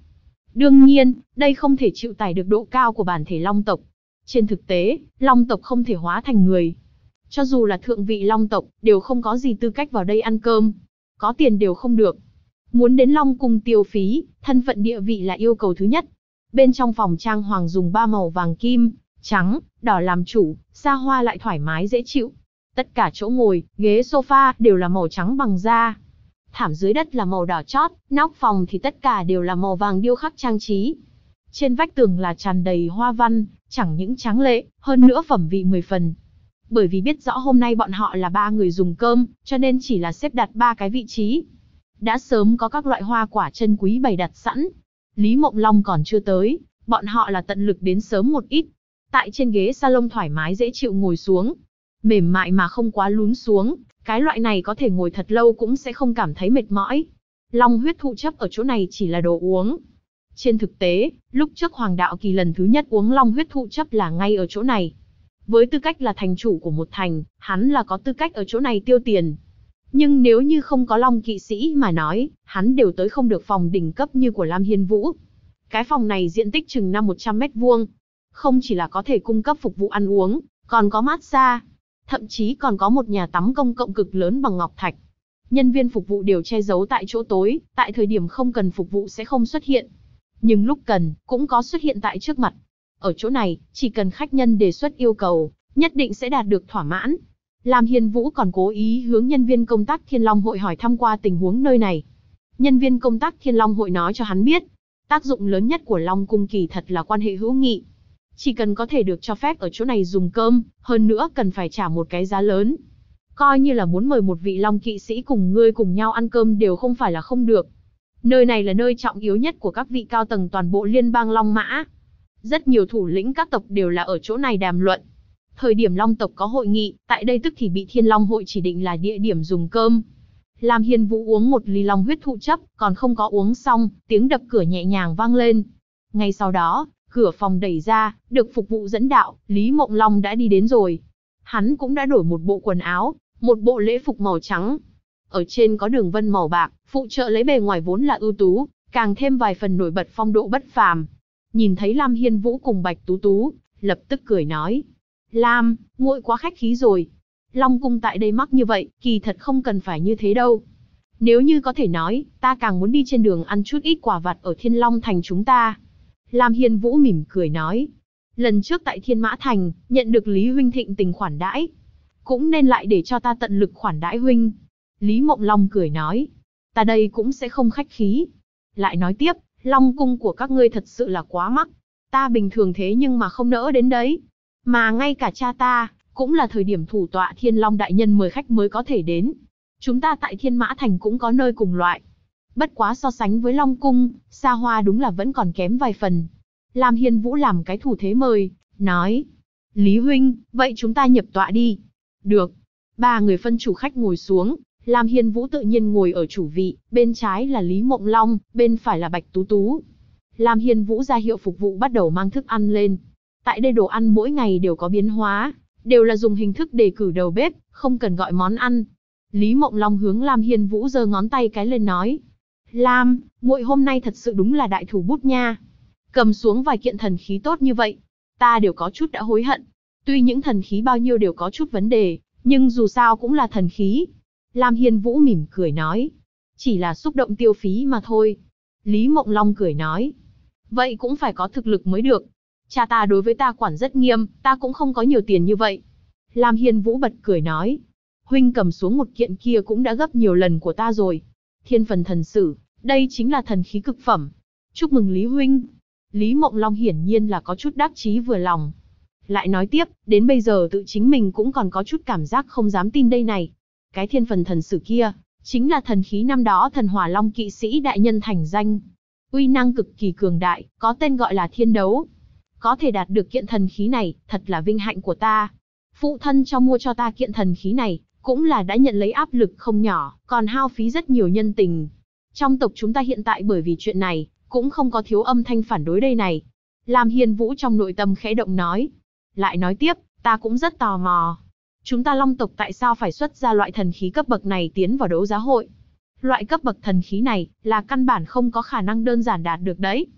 Đương nhiên, đây không thể chịu tải được độ cao của bản thể Long tộc. Trên thực tế, Long tộc không thể hóa thành người. Cho dù là thượng vị Long tộc, đều không có gì tư cách vào đây ăn cơm. Có tiền đều không được. Muốn đến Long cung tiêu phí, thân phận địa vị là yêu cầu thứ nhất. Bên trong phòng trang hoàng dùng 3 màu vàng kim, trắng, đỏ làm chủ, xa hoa lại thoải mái dễ chịu. Tất cả chỗ ngồi, ghế sofa đều là màu trắng bằng da. Thảm dưới đất là màu đỏ chót, nóc phòng thì tất cả đều là màu vàng điêu khắc trang trí. Trên vách tường là tràn đầy hoa văn, chẳng những tráng lệ, hơn nữa phẩm vị 10 phần. Bởi vì biết rõ hôm nay bọn họ là 3 người dùng cơm, cho nên chỉ là xếp đặt 3 cái vị trí. Đã sớm có các loại hoa quả chân quý bày đặt sẵn. Lý Mộng Long còn chưa tới, bọn họ là tận lực đến sớm một ít. Tại trên ghế salon thoải mái dễ chịu ngồi xuống. Mềm mại mà không quá lún xuống, cái loại này có thể ngồi thật lâu cũng sẽ không cảm thấy mệt mỏi. Long huyết thụ chấp ở chỗ này chỉ là đồ uống. Trên thực tế, lúc trước Hoàng Đạo Kỳ lần thứ nhất uống long huyết thụ chấp là ngay ở chỗ này. Với tư cách là thành chủ của một thành, hắn là có tư cách ở chỗ này tiêu tiền. Nhưng nếu như không có Long kỵ sĩ mà nói, hắn đều tới không được phòng đỉnh cấp như của Lam Hiên Vũ. Cái phòng này diện tích chừng 100 mét vuông. Không chỉ là có thể cung cấp phục vụ ăn uống, còn có massage. Thậm chí còn có một nhà tắm công cộng cực lớn bằng ngọc thạch. Nhân viên phục vụ đều che giấu tại chỗ tối, tại thời điểm không cần phục vụ sẽ không xuất hiện. Nhưng lúc cần, cũng có xuất hiện tại trước mặt. Ở chỗ này, chỉ cần khách nhân đề xuất yêu cầu, nhất định sẽ đạt được thỏa mãn. Lam Hiên Vũ còn cố ý hướng nhân viên công tác Thiên Long Hội hỏi thăm qua tình huống nơi này. Nhân viên công tác Thiên Long Hội nói cho hắn biết, tác dụng lớn nhất của Long Cung kỳ thật là quan hệ hữu nghị. Chỉ cần có thể được cho phép ở chỗ này dùng cơm, hơn nữa cần phải trả một cái giá lớn. Coi như là muốn mời một vị Long kỵ sĩ cùng ngươi cùng nhau ăn cơm đều không phải là không được. Nơi này là nơi trọng yếu nhất của các vị cao tầng toàn bộ liên bang Long Mã. Rất nhiều thủ lĩnh các tộc đều là ở chỗ này đàm luận. Thời điểm Long tộc có hội nghị, tại đây tức thì bị Thiên Long Hội chỉ định là địa điểm dùng cơm. Lam Hiên Vũ uống một ly long huyết thụ chấp, còn không có uống xong, tiếng đập cửa nhẹ nhàng vang lên. Ngay sau đó, cửa phòng đẩy ra, được phục vụ dẫn đạo, Lý Mộng Long đã đi đến rồi. Hắn cũng đã đổi một bộ quần áo, một bộ lễ phục màu trắng. Ở trên có đường vân màu bạc, phụ trợ lấy bề ngoài vốn là ưu tú, càng thêm vài phần nổi bật phong độ bất phàm. Nhìn thấy Lam Hiên Vũ cùng Bạch Tú Tú, lập tức cười nói. Lam, muội quá khách khí rồi. Long cung tại đây mắc như vậy, kỳ thật không cần phải như thế đâu. Nếu như có thể nói, ta càng muốn đi trên đường ăn chút ít quà vặt ở Thiên Long Thành chúng ta. Lam Hiên Vũ mỉm cười nói. Lần trước tại Thiên Mã Thành, nhận được Lý huynh thịnh tình khoản đãi. Cũng nên lại để cho ta tận lực khoản đãi huynh. Lý Mộng Long cười nói. Ta đây cũng sẽ không khách khí. Lại nói tiếp, Long cung của các ngươi thật sự là quá mắc. Ta bình thường thế nhưng mà không nỡ đến đấy. Mà ngay cả cha ta, cũng là thời điểm thủ tọa Thiên Long đại nhân mời khách mới có thể đến. Chúng ta tại Thiên Mã Thành cũng có nơi cùng loại. Bất quá so sánh với Long cung, xa hoa đúng là vẫn còn kém vài phần. Lam Hiên Vũ làm cái thủ thế mời, nói. Lý huynh, vậy chúng ta nhập tọa đi. Được. 3 người phân chủ khách ngồi xuống. Lam Hiên Vũ tự nhiên ngồi ở chủ vị, bên trái là Lý Mộng Long, bên phải là Bạch Tú Tú. Lam Hiên Vũ ra hiệu phục vụ bắt đầu mang thức ăn lên. Tại đây đồ ăn mỗi ngày đều có biến hóa, đều là dùng hình thức đề cử đầu bếp, không cần gọi món ăn. Lý Mộng Long hướng Lam Hiên Vũ giơ ngón tay cái lên nói. Lam, muội hôm nay thật sự đúng là đại thủ bút nha. Cầm xuống vài kiện thần khí tốt như vậy, ta đều có chút đã hối hận. Tuy những thần khí bao nhiêu đều có chút vấn đề, nhưng dù sao cũng là thần khí. Lam Hiên Vũ mỉm cười nói. Chỉ là xúc động tiêu phí mà thôi. Lý Mộng Long cười nói. Vậy cũng phải có thực lực mới được. Cha ta đối với ta quản rất nghiêm, ta cũng không có nhiều tiền như vậy. Lam Hiên Vũ bật cười nói. Huynh cầm xuống một kiện kia cũng đã gấp nhiều lần của ta rồi. Thiên phần thần sử, đây chính là thần khí cực phẩm. Chúc mừng Lý huynh. Lý Mộng Long hiển nhiên là có chút đắc chí vừa lòng. Lại nói tiếp, đến bây giờ tự chính mình cũng còn có chút cảm giác không dám tin đây này. Cái thiên phần thần sử kia, chính là thần khí năm đó thần hỏa long kỵ sĩ đại nhân thành danh. Uy năng cực kỳ cường đại, có tên gọi là thiên đấu. Có thể đạt được kiện thần khí này, thật là vinh hạnh của ta. Phụ thân cho mua cho ta kiện thần khí này, cũng là đã nhận lấy áp lực không nhỏ, còn hao phí rất nhiều nhân tình. Trong tộc chúng ta hiện tại bởi vì chuyện này, cũng không có thiếu âm thanh phản đối đây này. Lam Hiên Vũ trong nội tâm khẽ động nói. Lại nói tiếp, ta cũng rất tò mò. Chúng ta Long tộc tại sao phải xuất ra loại thần khí cấp bậc này tiến vào đấu giá hội? Loại cấp bậc thần khí này, là căn bản không có khả năng đơn giản đạt được đấy.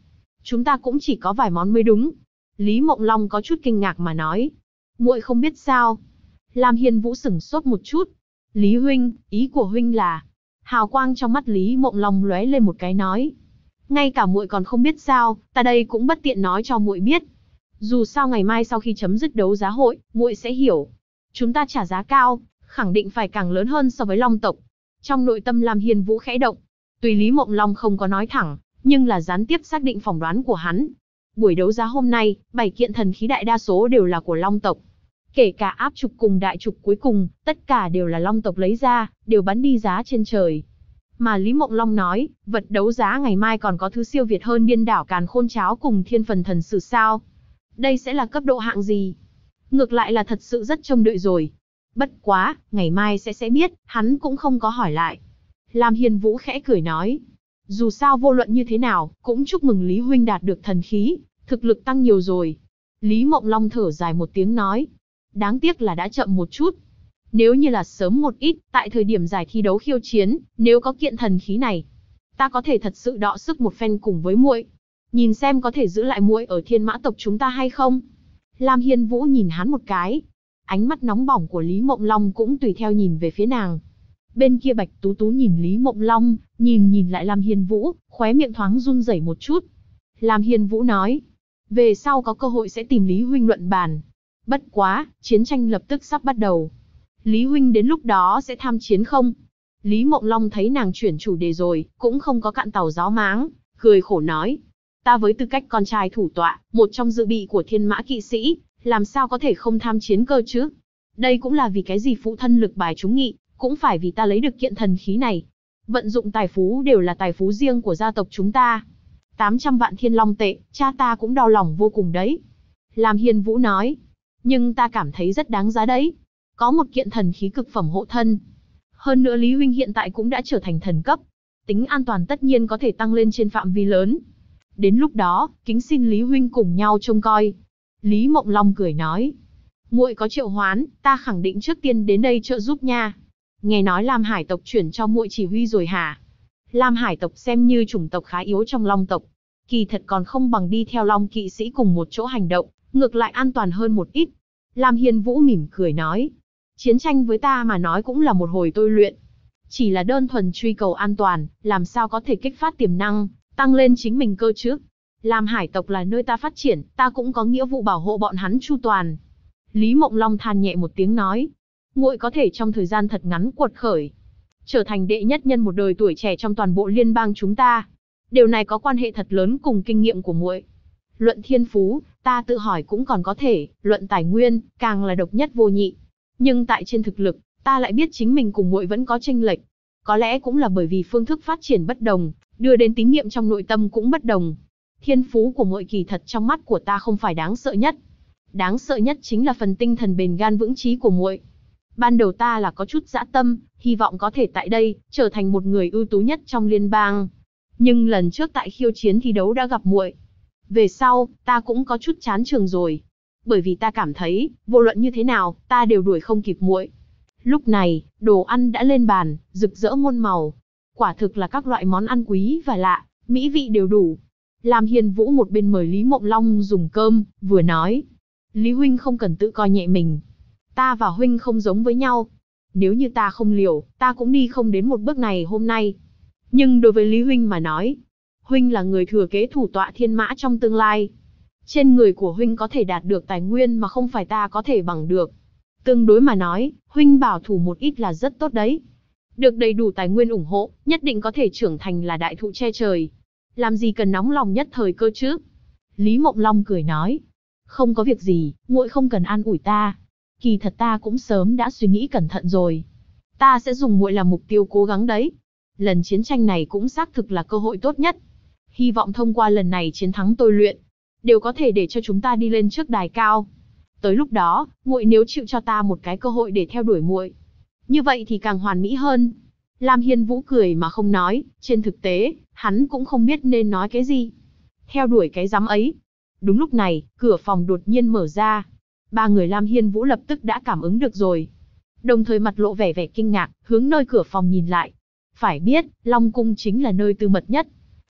Chúng ta cũng chỉ có vài món mới đúng. Lý Mộng Long có chút kinh ngạc mà nói. Muội không biết sao? Lam Hiên Vũ sửng sốt một chút. Lý huynh, ý của huynh là? Hào quang trong mắt Lý Mộng Long lóe lên một cái nói. Ngay cả muội còn không biết sao, ta đây cũng bất tiện nói cho muội biết. Dù sao ngày mai sau khi chấm dứt đấu giá hội, muội sẽ hiểu. Chúng ta trả giá cao, khẳng định phải càng lớn hơn so với Long tộc. Trong nội tâm Lam Hiên Vũ khẽ động. Tuy Lý Mộng Long không có nói thẳng, nhưng là gián tiếp xác định phỏng đoán của hắn. Buổi đấu giá hôm nay, 7 kiện thần khí đại đa số đều là của Long tộc. Kể cả áp trục cùng đại trục cuối cùng, tất cả đều là Long tộc lấy ra, đều bán đi giá trên trời. Mà Lý Mộng Long nói, vật đấu giá ngày mai còn có thứ siêu việt hơn điên đảo càn khôn cháo cùng thiên phần thần sử sao. Đây sẽ là cấp độ hạng gì? Ngược lại là thật sự rất trông đợi rồi. Bất quá, ngày mai sẽ biết, hắn cũng không có hỏi lại. Lam Hiên Vũ khẽ cười nói. Dù sao vô luận như thế nào, cũng chúc mừng Lý huynh đạt được thần khí, thực lực tăng nhiều rồi. Lý Mộng Long thở dài một tiếng nói. Đáng tiếc là đã chậm một chút. Nếu như là sớm một ít, tại thời điểm giải thi đấu khiêu chiến, nếu có kiện thần khí này, ta có thể thật sự đọ sức một phen cùng với muội. Nhìn xem có thể giữ lại muội ở Thiên Mã tộc chúng ta hay không? Lam Hiên Vũ nhìn hắn một cái. Ánh mắt nóng bỏng của Lý Mộng Long cũng tùy theo nhìn về phía nàng. Bên kia Bạch Tú Tú nhìn Lý Mộng Long, nhìn lại Lam Hiên Vũ, khóe miệng thoáng run rẩy một chút. Lam Hiên Vũ nói, về sau có cơ hội sẽ tìm Lý huynh luận bàn. Bất quá, chiến tranh lập tức sắp bắt đầu. Lý huynh đến lúc đó sẽ tham chiến không? Lý Mộng Long thấy nàng chuyển chủ đề rồi, cũng không có cạn tàu gió máng, cười khổ nói. Ta với tư cách con trai thủ tọa, một trong dự bị của Thiên Mã kỵ sĩ, làm sao có thể không tham chiến cơ chứ? Đây cũng là vì cái gì phụ thân lực bài chúng nghị, cũng phải vì ta lấy được kiện thần khí này. Vận dụng tài phú đều là tài phú riêng của gia tộc chúng ta. 800 vạn thiên long tệ, cha ta cũng đau lòng vô cùng đấy. Lam Hiên Vũ nói. Nhưng ta cảm thấy rất đáng giá đấy. Có một kiện thần khí cực phẩm hộ thân. Hơn nữa Lý huynh hiện tại cũng đã trở thành thần cấp. Tính an toàn tất nhiên có thể tăng lên trên phạm vi lớn. Đến lúc đó, kính xin Lý huynh cùng nhau trông coi. Lý Mộng Long cười nói. Muội có triệu hoán, ta khẳng định trước tiên đến đây trợ giúp nha. Nghe nói Lam Hải tộc chuyển cho muội chỉ huy rồi hả? Lam Hải tộc xem như chủng tộc khá yếu trong Long tộc. Kỳ thật còn không bằng đi theo Long kỵ sĩ cùng một chỗ hành động, ngược lại an toàn hơn một ít. Lam Hiên Vũ mỉm cười nói. Chiến tranh với ta mà nói cũng là một hồi tôi luyện. Chỉ là đơn thuần truy cầu an toàn, làm sao có thể kích phát tiềm năng, tăng lên chính mình cơ chứ? Lam Hải tộc là nơi ta phát triển, ta cũng có nghĩa vụ bảo hộ bọn hắn chu toàn. Lý Mộng Long than nhẹ một tiếng nói. Muội có thể trong thời gian thật ngắn quật khởi, trở thành đệ nhất nhân một đời tuổi trẻ trong toàn bộ liên bang chúng ta. Điều này có quan hệ thật lớn cùng kinh nghiệm của muội. Luận thiên phú, ta tự hỏi cũng còn có thể, luận tài nguyên, càng là độc nhất vô nhị. Nhưng tại trên thực lực, ta lại biết chính mình cùng muội vẫn có chênh lệch. Có lẽ cũng là bởi vì phương thức phát triển bất đồng, đưa đến tín niệm trong nội tâm cũng bất đồng. Thiên phú của muội kỳ thật trong mắt của ta không phải đáng sợ nhất. Đáng sợ nhất chính là phần tinh thần bền gan vững chí của muội. Ban đầu ta là có chút dã tâm, hy vọng có thể tại đây, trở thành một người ưu tú nhất trong liên bang. Nhưng lần trước tại khiêu chiến thi đấu đã gặp muội. Về sau, ta cũng có chút chán trường rồi. Bởi vì ta cảm thấy, vô luận như thế nào, ta đều đuổi không kịp muội. Lúc này, đồ ăn đã lên bàn, rực rỡ muôn màu. Quả thực là các loại món ăn quý và lạ, mỹ vị đều đủ. Lam Hiên Vũ một bên mời Lý Mộng Long dùng cơm, vừa nói. Lý huynh không cần tự coi nhẹ mình. Ta và huynh không giống với nhau. Nếu như ta không liều, ta cũng đi không đến một bước này hôm nay. Nhưng đối với Lý huynh mà nói, huynh là người thừa kế thủ tọa Thiên Mã trong tương lai. Trên người của huynh có thể đạt được tài nguyên mà không phải ta có thể bằng được. Tương đối mà nói, huynh bảo thủ một ít là rất tốt đấy. Được đầy đủ tài nguyên ủng hộ, nhất định có thể trưởng thành là đại thụ che trời. Làm gì cần nóng lòng nhất thời cơ chứ? Lý Mộng Long cười nói. Không có việc gì, muội không cần an ủi ta. Kỳ thật ta cũng sớm đã suy nghĩ cẩn thận rồi. Ta sẽ dùng muội làm mục tiêu cố gắng đấy. Lần chiến tranh này cũng xác thực là cơ hội tốt nhất. Hy vọng thông qua lần này chiến thắng tôi luyện, đều có thể để cho chúng ta đi lên trước đài cao. Tới lúc đó, muội nếu chịu cho ta một cái cơ hội để theo đuổi muội, như vậy thì càng hoàn mỹ hơn. Lam Hiên Vũ cười mà không nói, trên thực tế, hắn cũng không biết nên nói cái gì. Theo đuổi cái dám ấy. Đúng lúc này, cửa phòng đột nhiên mở ra. Ba người Lam Hiên Vũ lập tức đã cảm ứng được rồi. Đồng thời mặt lộ vẻ kinh ngạc, hướng nơi cửa phòng nhìn lại. Phải biết, Long Cung chính là nơi tư mật nhất.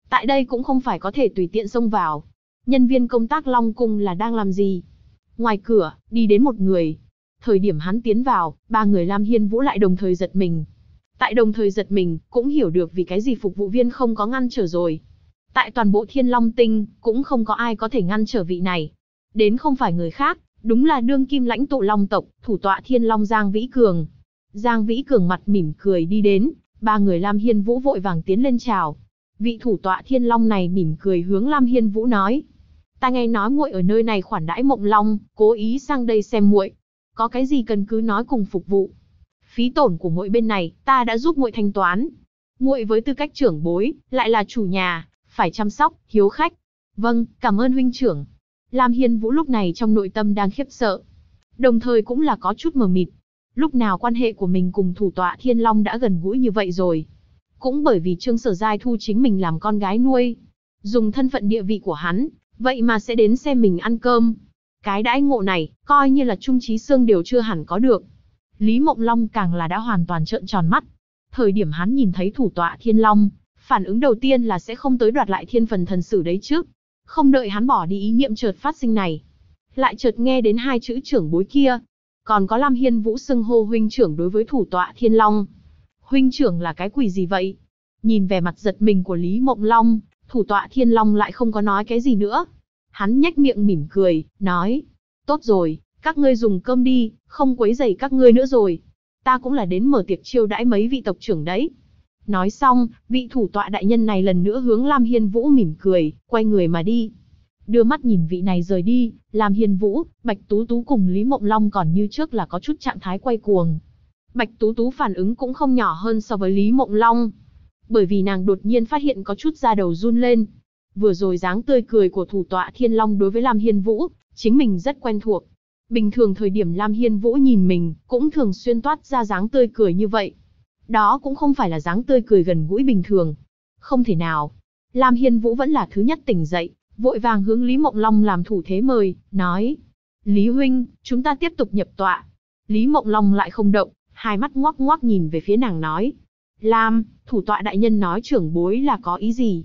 Tại đây cũng không phải có thể tùy tiện xông vào. Nhân viên công tác Long Cung là đang làm gì? Ngoài cửa, đi đến một người. Thời điểm hắn tiến vào, ba người Lam Hiên Vũ lại đồng thời giật mình. Tại đồng thời giật mình, cũng hiểu được vì cái gì phục vụ viên không có ngăn trở rồi. Tại toàn bộ Thiên Long Tinh, cũng không có ai có thể ngăn trở vị này. Đến không phải người khác, đúng là đương kim lãnh tụ Long tộc, thủ tọa Thiên Long Giang Vĩ Cường. Giang Vĩ Cường mặt mỉm cười đi đến, ba người Lam Hiên Vũ vội vàng tiến lên chào. Vị thủ tọa Thiên Long này mỉm cười hướng Lam Hiên Vũ nói: "Ta nghe nói muội ở nơi này khoản đãi Mộng Long, cố ý sang đây xem muội. Có cái gì cần cứ nói cùng phục vụ. Phí tổn của muội bên này, ta đã giúp muội thanh toán. Muội với tư cách trưởng bối, lại là chủ nhà, phải chăm sóc, hiếu khách." "Vâng, cảm ơn huynh trưởng." Lam Hiên Vũ lúc này trong nội tâm đang khiếp sợ, đồng thời cũng là có chút mờ mịt. Lúc nào quan hệ của mình cùng thủ tọa Thiên Long đã gần gũi như vậy rồi? Cũng bởi vì Trương Sở Giai thu chính mình làm con gái nuôi, dùng thân phận địa vị của hắn, vậy mà sẽ đến xem mình ăn cơm. Cái đãi ngộ này, coi như là Trung Chí Xương đều chưa hẳn có được. Lý Mộng Long càng là đã hoàn toàn trợn tròn mắt. Thời điểm hắn nhìn thấy thủ tọa Thiên Long, phản ứng đầu tiên là sẽ không tới đoạt lại thiên phần thần sử đấy chứ. Không đợi hắn bỏ đi ý niệm chợt phát sinh này, lại chợt nghe đến hai chữ trưởng bối kia. Còn có Lam Hiên Vũ xưng hô huynh trưởng đối với thủ tọa Thiên Long. Huynh trưởng là cái quỷ gì vậy? Nhìn vẻ mặt giật mình của Lý Mộng Long, thủ tọa Thiên Long lại không có nói cái gì nữa. Hắn nhếch miệng mỉm cười, nói: "Tốt rồi, các ngươi dùng cơm đi, không quấy rầy các ngươi nữa rồi. Ta cũng là đến mở tiệc chiêu đãi mấy vị tộc trưởng đấy." Nói xong, vị thủ tọa đại nhân này lần nữa hướng Lam Hiên Vũ mỉm cười, quay người mà đi. Đưa mắt nhìn vị này rời đi, Lam Hiên Vũ, Bạch Tú Tú cùng Lý Mộng Long còn như trước là có chút trạng thái quay cuồng. Bạch Tú Tú phản ứng cũng không nhỏ hơn so với Lý Mộng Long, bởi vì nàng đột nhiên phát hiện có chút da đầu run lên. Vừa rồi dáng tươi cười của thủ tọa Thiên Long đối với Lam Hiên Vũ, chính mình rất quen thuộc. Bình thường thời điểm Lam Hiên Vũ nhìn mình, cũng thường xuyên toát ra dáng tươi cười như vậy. Đó cũng không phải là dáng tươi cười gần gũi bình thường. Không thể nào. Lam Hiên Vũ vẫn là thứ nhất tỉnh dậy, vội vàng hướng Lý Mộng Long làm thủ thế mời, nói: "Lý huynh, chúng ta tiếp tục nhập tọa." Lý Mộng Long lại không động, hai mắt ngoác ngoác nhìn về phía nàng nói: "Lam, thủ tọa đại nhân nói trưởng bối là có ý gì?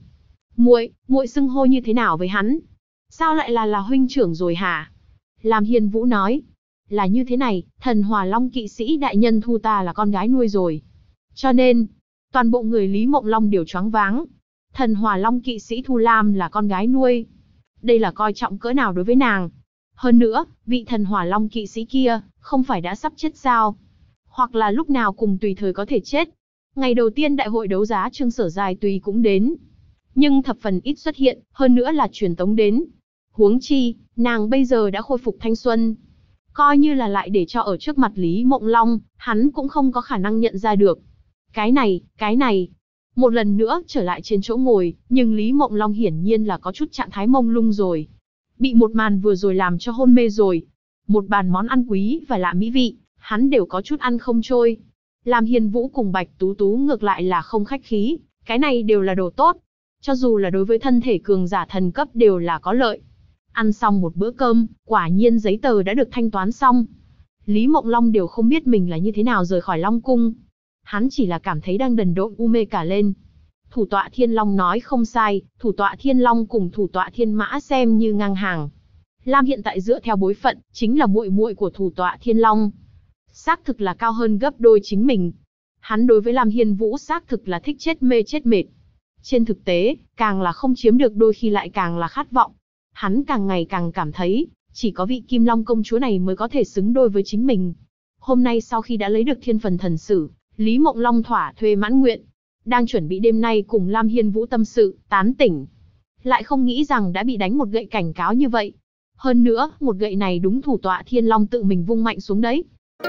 Muội xưng hô như thế nào với hắn? Sao lại là huynh trưởng rồi hả?" Lam Hiên Vũ nói: "Là như thế này, Thần Hỏa Long kỵ sĩ đại nhân thu ta là con gái nuôi rồi. Cho nên, toàn bộ người Lý Mộng Long đều choáng váng. Thần Hỏa Long kỵ sĩ thu Lam là con gái nuôi. Đây là coi trọng cỡ nào đối với nàng. Hơn nữa, vị Thần Hỏa Long kỵ sĩ kia, không phải đã sắp chết sao? Hoặc là lúc nào cùng tùy thời có thể chết. Ngày đầu tiên đại hội đấu giá Trương Sở Giai tuy cũng đến, nhưng thập phần ít xuất hiện, hơn nữa là truyền tống đến. Huống chi, nàng bây giờ đã khôi phục thanh xuân. Coi như là lại để cho ở trước mặt Lý Mộng Long, hắn cũng không có khả năng nhận ra được. Cái này. Một lần nữa trở lại trên chỗ ngồi, nhưng Lý Mộng Long hiển nhiên là có chút trạng thái mông lung rồi. Bị một màn vừa rồi làm cho hôn mê rồi. Một bàn món ăn quý và lạ mỹ vị, hắn đều có chút ăn không trôi. Lam Hiên Vũ cùng Bạch Tú Tú ngược lại là không khách khí, cái này đều là đồ tốt. Cho dù là đối với thân thể cường giả thần cấp đều là có lợi. Ăn xong một bữa cơm, quả nhiên giấy tờ đã được thanh toán xong. Lý Mộng Long đều không biết mình là như thế nào rời khỏi Long Cung. Hắn chỉ là cảm thấy đang đần độn u mê cả lên. Thủ tọa Thiên Long nói không sai, thủ tọa Thiên Long cùng thủ tọa Thiên Mã xem như ngang hàng. Lam hiện tại dựa theo bối phận, chính là muội muội của thủ tọa Thiên Long. Xác thực là cao hơn gấp đôi chính mình. Hắn đối với Lam Hiên Vũ xác thực là thích chết mê chết mệt. Trên thực tế, càng là không chiếm được đôi khi lại càng là khát vọng. Hắn càng ngày càng cảm thấy, chỉ có vị Kim Long công chúa này mới có thể xứng đôi với chính mình. Hôm nay sau khi đã lấy được thiên phần thần sử, Lý Mộng Long thỏa thuê mãn nguyện. Đang chuẩn bị đêm nay cùng Lam Hiên Vũ tâm sự, tán tỉnh. Lại không nghĩ rằng đã bị đánh một gậy cảnh cáo như vậy. Hơn nữa, một gậy này đúng thủ tọa Thiên Long tự mình vung mạnh xuống đấy.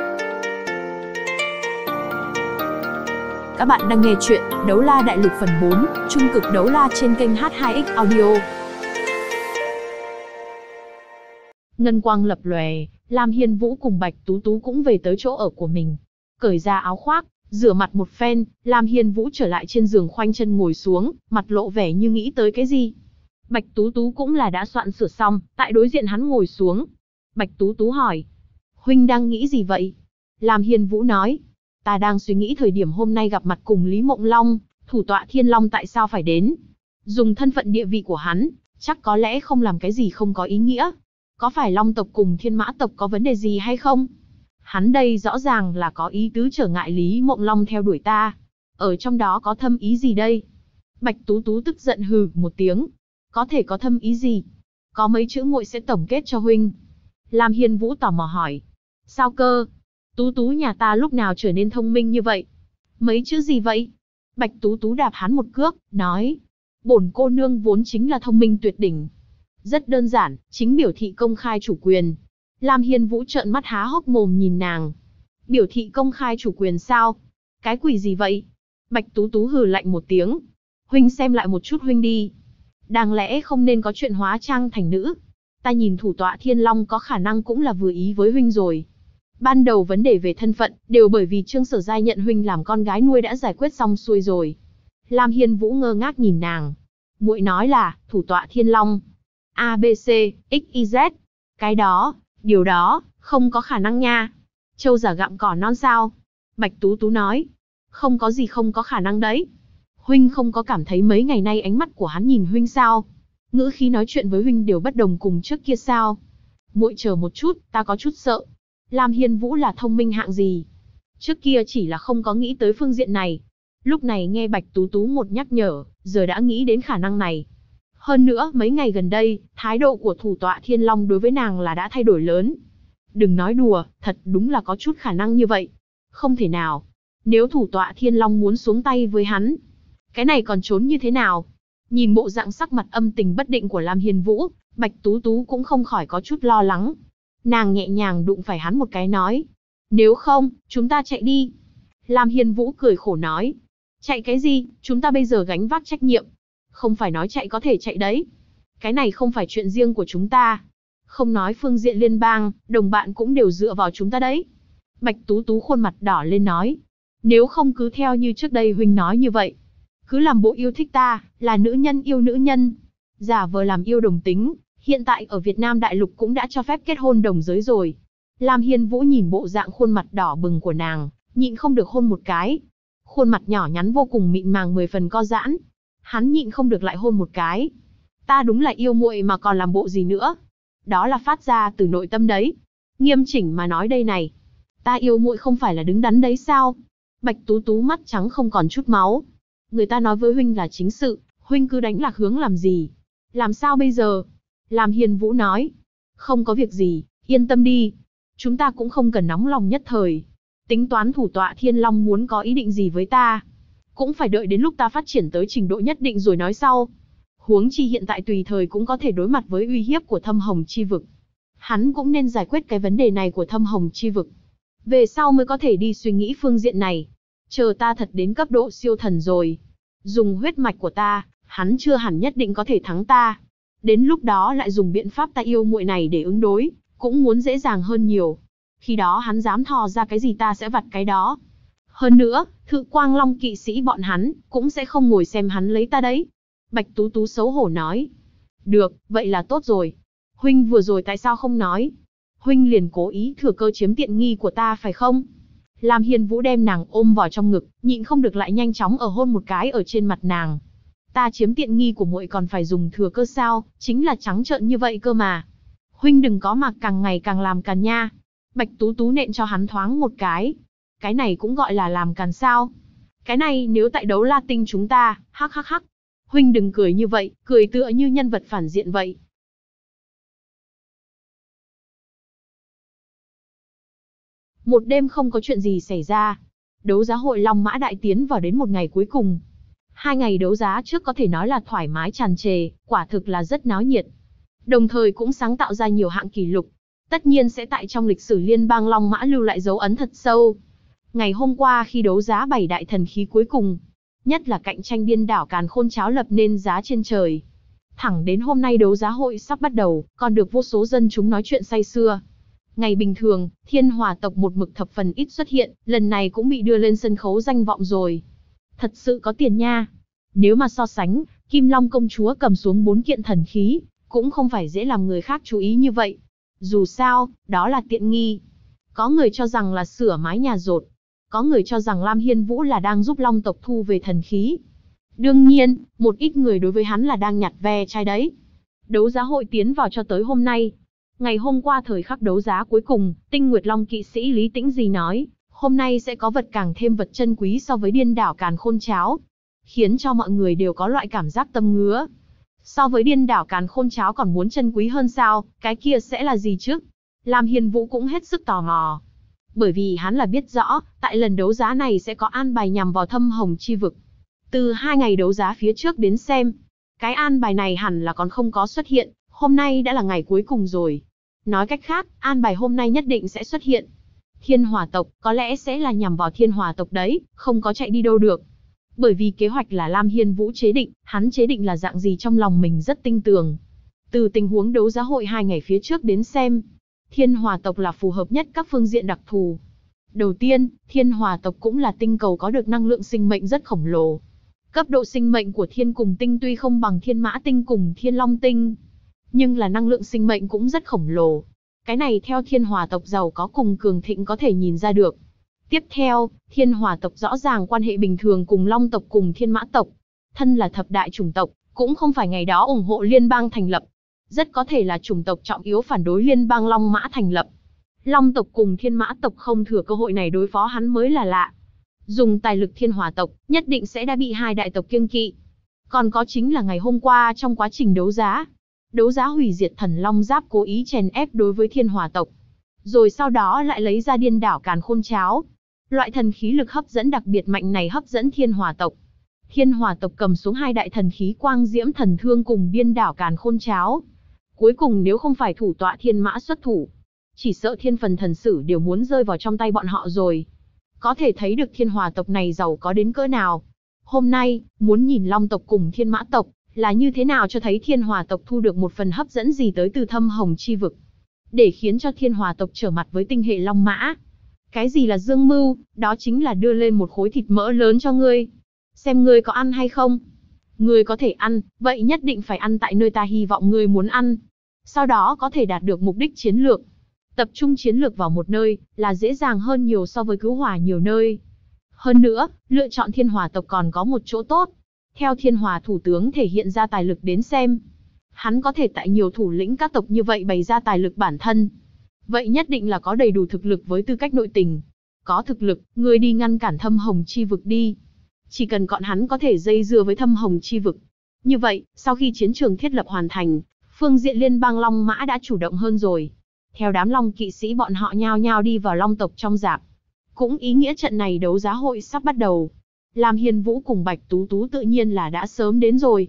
Các bạn đang nghe chuyện Đấu La Đại Lục phần 4, Trung cực đấu la trên kênh H2X Audio. Ngân quang lập lòe, Lam Hiên Vũ cùng Bạch Tú Tú cũng về tới chỗ ở của mình. Cởi ra áo khoác, rửa mặt một phen, Lam Hiên Vũ trở lại trên giường khoanh chân ngồi xuống, mặt lộ vẻ như nghĩ tới cái gì. Bạch Tú Tú cũng là đã soạn sửa xong, tại đối diện hắn ngồi xuống. Bạch Tú Tú hỏi: "Huynh đang nghĩ gì vậy?" Lam Hiên Vũ nói: "Ta đang suy nghĩ thời điểm hôm nay gặp mặt cùng Lý Mộng Long, thủ tọa Thiên Long tại sao phải đến. Dùng thân phận địa vị của hắn, chắc có lẽ không làm cái gì không có ý nghĩa. Có phải Long tộc cùng Thiên Mã tộc có vấn đề gì hay không? Hắn đây rõ ràng là có ý tứ trở ngại Lý Mộng Long theo đuổi ta. Ở trong đó có thâm ý gì đây? Bạch Tú Tú tức giận hừ một tiếng. Có thể có thâm ý gì? Có mấy chữ muội sẽ tổng kết cho huynh. Lam Hiên Vũ tò mò hỏi. Sao cơ? Tú Tú nhà ta lúc nào trở nên thông minh như vậy? Mấy chữ gì vậy? Bạch Tú Tú đạp hắn một cước, nói. Bổn cô nương vốn chính là thông minh tuyệt đỉnh. Rất đơn giản, chính biểu thị công khai chủ quyền. Lam Hiên Vũ trợn mắt há hốc mồm nhìn nàng. Biểu thị công khai chủ quyền sao? Cái quỷ gì vậy? Bạch Tú Tú hừ lạnh một tiếng. Huynh xem lại một chút huynh đi. Đáng lẽ không nên có chuyện hóa trang thành nữ. Ta nhìn thủ tọa Thiên Long có khả năng cũng là vừa ý với huynh rồi. Ban đầu vấn đề về thân phận, đều bởi vì Trương Sở Giai nhận huynh làm con gái nuôi đã giải quyết xong xuôi rồi. Lam Hiên Vũ ngơ ngác nhìn nàng. Muội nói là, thủ tọa Thiên Long. A, B, C, X, Y, Z. Cái đó, điều đó, không có khả năng nha. Trâu giả gặm cỏ non sao? Bạch Tú Tú nói. Không có gì không có khả năng đấy. Huynh không có cảm thấy mấy ngày nay ánh mắt của hắn nhìn huynh sao? Ngữ khí nói chuyện với huynh đều bất đồng cùng trước kia sao? Muội chờ một chút, ta có chút sợ. Lam Hiên Vũ là thông minh hạng gì? Trước kia chỉ là không có nghĩ tới phương diện này. Lúc này nghe Bạch Tú Tú một nhắc nhở, giờ đã nghĩ đến khả năng này. Hơn nữa, mấy ngày gần đây, thái độ của thủ tọa Thiên Long đối với nàng là đã thay đổi lớn. Đừng nói đùa, thật đúng là có chút khả năng như vậy. Không thể nào. Nếu thủ tọa Thiên Long muốn xuống tay với hắn, cái này còn trốn như thế nào? Nhìn bộ dạng sắc mặt âm tình bất định của Lam Hiên Vũ, Bạch Tú Tú cũng không khỏi có chút lo lắng. Nàng nhẹ nhàng đụng phải hắn một cái nói. Nếu không, chúng ta chạy đi. Lam Hiên Vũ cười khổ nói. Chạy cái gì, chúng ta bây giờ gánh vác trách nhiệm. Không phải nói chạy có thể chạy đấy. Cái này không phải chuyện riêng của chúng ta. Không nói phương diện liên bang, đồng bạn cũng đều dựa vào chúng ta đấy. Bạch Tú Tú khuôn mặt đỏ lên nói. Nếu không cứ theo như trước đây huynh nói như vậy. Cứ làm bộ yêu thích ta, là nữ nhân yêu nữ nhân. Giả vờ làm yêu đồng tính, hiện tại ở Việt Nam đại lục cũng đã cho phép kết hôn đồng giới rồi. Lam Hiên Vũ nhìn bộ dạng khuôn mặt đỏ bừng của nàng, nhịn không được hôn một cái. Khuôn mặt nhỏ nhắn vô cùng mịn màng 10 phần co giãn. Hắn nhịn không được lại hôn một cái. Ta đúng là yêu muội mà còn làm bộ gì nữa. Đó là phát ra từ nội tâm đấy. Nghiêm chỉnh mà nói đây này. Ta yêu muội không phải là đứng đắn đấy sao? Bạch Tú Tú mắt trắng không còn chút máu. Người ta nói với huynh là chính sự, huynh cứ đánh lạc hướng làm gì? Làm sao bây giờ? Lam Hiên Vũ nói. Không có việc gì, yên tâm đi. Chúng ta cũng không cần nóng lòng nhất thời. Tính toán thủ tọa Thiên Long muốn có ý định gì với ta, cũng phải đợi đến lúc ta phát triển tới trình độ nhất định rồi nói sau. Huống chi hiện tại tùy thời cũng có thể đối mặt với uy hiếp của Thâm Hồng Chi Vực. Hắn cũng nên giải quyết cái vấn đề này của Thâm Hồng Chi Vực. Về sau mới có thể đi suy nghĩ phương diện này. Chờ ta thật đến cấp độ siêu thần rồi. Dùng huyết mạch của ta, hắn chưa hẳn nhất định có thể thắng ta. Đến lúc đó lại dùng biện pháp ta yêu muội này để ứng đối, cũng muốn dễ dàng hơn nhiều. Khi đó hắn dám thò ra cái gì ta sẽ vặt cái đó. Hơn nữa, Thự Quang Long kỵ sĩ bọn hắn, cũng sẽ không ngồi xem hắn lấy ta đấy. Bạch Tú Tú xấu hổ nói. Được, vậy là tốt rồi. Huynh vừa rồi tại sao không nói? Huynh liền cố ý thừa cơ chiếm tiện nghi của ta phải không? Lam Hiên Vũ đem nàng ôm vào trong ngực, nhịn không được lại nhanh chóng ở hôn một cái ở trên mặt nàng. Ta chiếm tiện nghi của muội còn phải dùng thừa cơ sao, chính là trắng trợn như vậy cơ mà. Huynh đừng có mà càng ngày càng làm càn nha. Bạch Tú Tú nện cho hắn thoáng một cái. Cái này cũng gọi là làm càn sao? Cái này nếu tại đấu la tinh chúng ta, hắc hắc hắc. Huynh đừng cười như vậy, cười tựa như nhân vật phản diện vậy. Một đêm không có chuyện gì xảy ra. Đấu giá hội Long Mã Đại tiến vào đến một ngày cuối cùng. 2 ngày đấu giá trước có thể nói là thoải mái tràn trề, quả thực là rất náo nhiệt. Đồng thời cũng sáng tạo ra nhiều hạng kỷ lục. Tất nhiên sẽ tại trong lịch sử liên bang Long Mã lưu lại dấu ấn thật sâu. Ngày hôm qua khi đấu giá 7 đại thần khí cuối cùng, nhất là cạnh tranh điên đảo càn khôn cháo lập nên giá trên trời. Thẳng đến hôm nay đấu giá hội sắp bắt đầu, còn được vô số dân chúng nói chuyện say sưa. Ngày bình thường, Thiên Hỏa tộc một mực thập phần ít xuất hiện, lần này cũng bị đưa lên sân khấu danh vọng rồi. Thật sự có tiền nha. Nếu mà so sánh, Kim Long công chúa cầm xuống 4 kiện thần khí, cũng không phải dễ làm người khác chú ý như vậy. Dù sao, đó là tiện nghi. Có người cho rằng là sửa mái nhà dột. Có người cho rằng Lam Hiên Vũ là đang giúp Long tộc thu về thần khí. Đương nhiên, một ít người đối với hắn là đang nhặt ve chai đấy. Đấu giá hội tiến vào cho tới hôm nay. Ngày hôm qua thời khắc đấu giá cuối cùng, Tinh Nguyệt Long kỵ sĩ Lý Tĩnh Di nói, hôm nay sẽ có vật càng thêm vật chân quý so với điên đảo càn khôn cháo. Khiến cho mọi người đều có loại cảm giác tâm ngứa. So với điên đảo càn khôn cháo còn muốn chân quý hơn sao, cái kia sẽ là gì chứ? Lam Hiên Vũ cũng hết sức tò mò. Bởi vì hắn là biết rõ, tại lần đấu giá này sẽ có an bài nhằm vào Thâm Hồng chi vực. Từ 2 ngày đấu giá phía trước đến xem, cái an bài này hẳn là còn không có xuất hiện, hôm nay đã là ngày cuối cùng rồi. Nói cách khác, an bài hôm nay nhất định sẽ xuất hiện. Thiên Hỏa tộc, có lẽ sẽ là nhằm vào Thiên Hỏa tộc đấy, không có chạy đi đâu được. Bởi vì kế hoạch là Lam Hiên Vũ chế định, hắn chế định là dạng gì trong lòng mình rất tinh tường. Từ tình huống đấu giá hội 2 ngày phía trước đến xem, Thiên Hỏa tộc là phù hợp nhất các phương diện đặc thù. Đầu tiên, Thiên Hỏa tộc cũng là tinh cầu có được năng lượng sinh mệnh rất khổng lồ. Cấp độ sinh mệnh của Thiên Cùng Tinh tuy không bằng Thiên Mã Tinh cùng Thiên Long Tinh, nhưng là năng lượng sinh mệnh cũng rất khổng lồ. Cái này theo Thiên Hỏa tộc giàu có cùng cường thịnh có thể nhìn ra được. Tiếp theo, Thiên Hỏa tộc rõ ràng quan hệ bình thường cùng Long tộc cùng Thiên Mã tộc. Thân là thập đại chủng tộc, cũng không phải ngày đó ủng hộ liên bang thành lập. Rất có thể là chủng tộc trọng yếu phản đối liên bang Long Mã thành lập. Long tộc cùng Thiên Mã tộc không thừa cơ hội này đối phó hắn mới là lạ. Dùng tài lực Thiên Hỏa tộc, nhất định sẽ đã bị hai đại tộc kiêng kỵ. Còn có chính là ngày hôm qua trong quá trình đấu giá hủy diệt thần Long Giáp cố ý chèn ép đối với Thiên Hỏa tộc. Rồi sau đó lại lấy ra điên đảo càn khôn cháo. Loại thần khí lực hấp dẫn đặc biệt mạnh này hấp dẫn Thiên Hỏa tộc. Thiên Hỏa tộc cầm xuống hai đại thần khí quang diễm thần thương cùng điên đảo càn khôn cháo. Cuối cùng nếu không phải thủ tọa Thiên Mã xuất thủ, chỉ sợ thiên phần thần sử đều muốn rơi vào trong tay bọn họ rồi. Có thể thấy được Thiên Hỏa tộc này giàu có đến cỡ nào. Hôm nay, muốn nhìn Long tộc cùng Thiên Mã tộc là như thế nào cho thấy Thiên Hỏa tộc thu được một phần hấp dẫn gì tới từ Thâm Hồng chi vực. Để khiến cho Thiên Hỏa tộc trở mặt với tinh hệ Long Mã. Cái gì là dương mưu, đó chính là đưa lên một khối thịt mỡ lớn cho ngươi. Xem ngươi có ăn hay không. Ngươi có thể ăn, vậy nhất định phải ăn tại nơi ta hy vọng ngươi muốn ăn. Sau đó có thể đạt được mục đích chiến lược. Tập trung chiến lược vào một nơi, là dễ dàng hơn nhiều so với cứu hỏa nhiều nơi. Hơn nữa, lựa chọn Thiên Hỏa tộc còn có một chỗ tốt. Theo Thiên Hỏa thủ tướng thể hiện ra tài lực đến xem, hắn có thể tại nhiều thủ lĩnh các tộc như vậy bày ra tài lực bản thân. Vậy nhất định là có đầy đủ thực lực với tư cách nội tình. Có thực lực, người đi ngăn cản Thâm Hồng chi vực đi. Chỉ cần bọn hắn có thể dây dưa với Thâm Hồng chi vực. Như vậy, sau khi chiến trường thiết lập hoàn thành, phương diện liên bang Long Mã đã chủ động hơn rồi. Theo đám Long kỵ sĩ bọn họ nhao nhao đi vào Long tộc trong rạp. Cũng ý nghĩa trận này đấu giá hội sắp bắt đầu. Lam Hiên Vũ cùng Bạch Tú Tú tự nhiên là đã sớm đến rồi.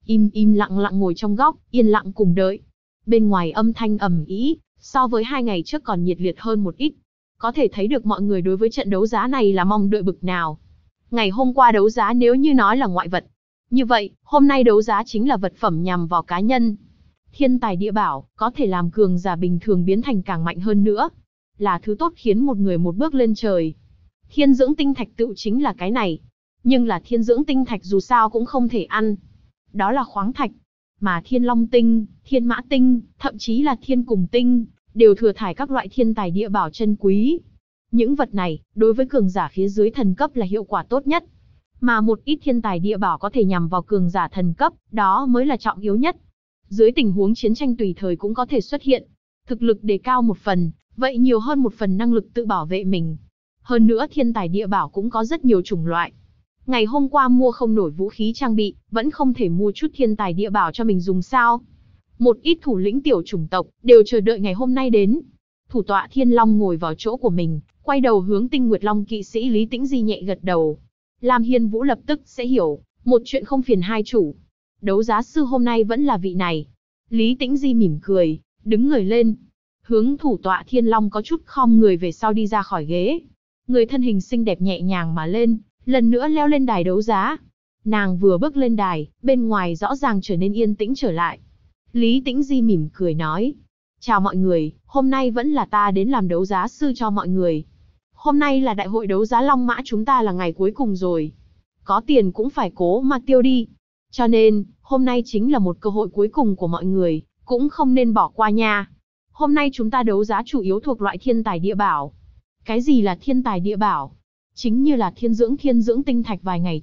Im lặng ngồi trong góc, yên lặng cùng đợi. Bên ngoài âm thanh ầm ĩ, so với 2 ngày trước còn nhiệt liệt hơn một ít. Có thể thấy được mọi người đối với trận đấu giá này là mong đợi bực nào. Ngày hôm qua đấu giá nếu như nói là ngoại vật. Như vậy, hôm nay đấu giá chính là vật phẩm nhằm vào cá nhân. Thiên tài địa bảo, có thể làm cường giả bình thường biến thành càng mạnh hơn nữa. Là thứ tốt khiến một người một bước lên trời. Thiên dưỡng tinh thạch tựu chính là cái này. Nhưng là thiên dưỡng tinh thạch dù sao cũng không thể ăn. Đó là khoáng thạch. Mà Thiên Long Tinh, Thiên Mã Tinh, thậm chí là Thiên Cùng Tinh, đều thừa thải các loại thiên tài địa bảo chân quý. Những vật này, đối với cường giả phía dưới thần cấp là hiệu quả tốt nhất. Mà một ít thiên tài địa bảo có thể nhằm vào cường giả thần cấp, đó mới là trọng yếu nhất. Dưới tình huống chiến tranh tùy thời cũng có thể xuất hiện. Thực lực đề cao một phần, vậy nhiều hơn một phần năng lực tự bảo vệ mình. Hơn nữa thiên tài địa bảo cũng có rất nhiều chủng loại. Ngày hôm qua mua không nổi vũ khí trang bị, vẫn không thể mua chút thiên tài địa bảo cho mình dùng sao. Một ít thủ lĩnh tiểu chủng tộc, đều chờ đợi ngày hôm nay đến. Thủ tọa Thiên Long ngồi vào chỗ của mình, quay đầu hướng Tinh Nguyệt Long kỵ sĩ Lý Tĩnh Di nhẹ gật đầu. Lam Hiên Vũ lập tức sẽ hiểu, một chuyện không phiền hai chủ. Đấu giá sư hôm nay vẫn là vị này. Lý Tĩnh Di mỉm cười, đứng người lên. Hướng thủ tọa Thiên Long có chút khom người về sau đi ra khỏi ghế. Người thân hình xinh đẹp nhẹ nhàng mà lên, lần nữa leo lên đài đấu giá. Nàng vừa bước lên đài, bên ngoài rõ ràng trở nên yên tĩnh trở lại. Lý Tĩnh Di mỉm cười nói. Chào mọi người, hôm nay vẫn là ta đến làm đấu giá sư cho mọi người. Hôm nay là đại hội đấu giá Long Mã chúng ta là ngày cuối cùng rồi. Có tiền cũng phải cố mà tiêu đi. Cho nên, hôm nay chính là một cơ hội cuối cùng của mọi người, cũng không nên bỏ qua nha. Hôm nay chúng ta đấu giá chủ yếu thuộc loại thiên tài địa bảo. Cái gì là thiên tài địa bảo? Chính như là thiên dưỡng tinh thạch vài ngày trước,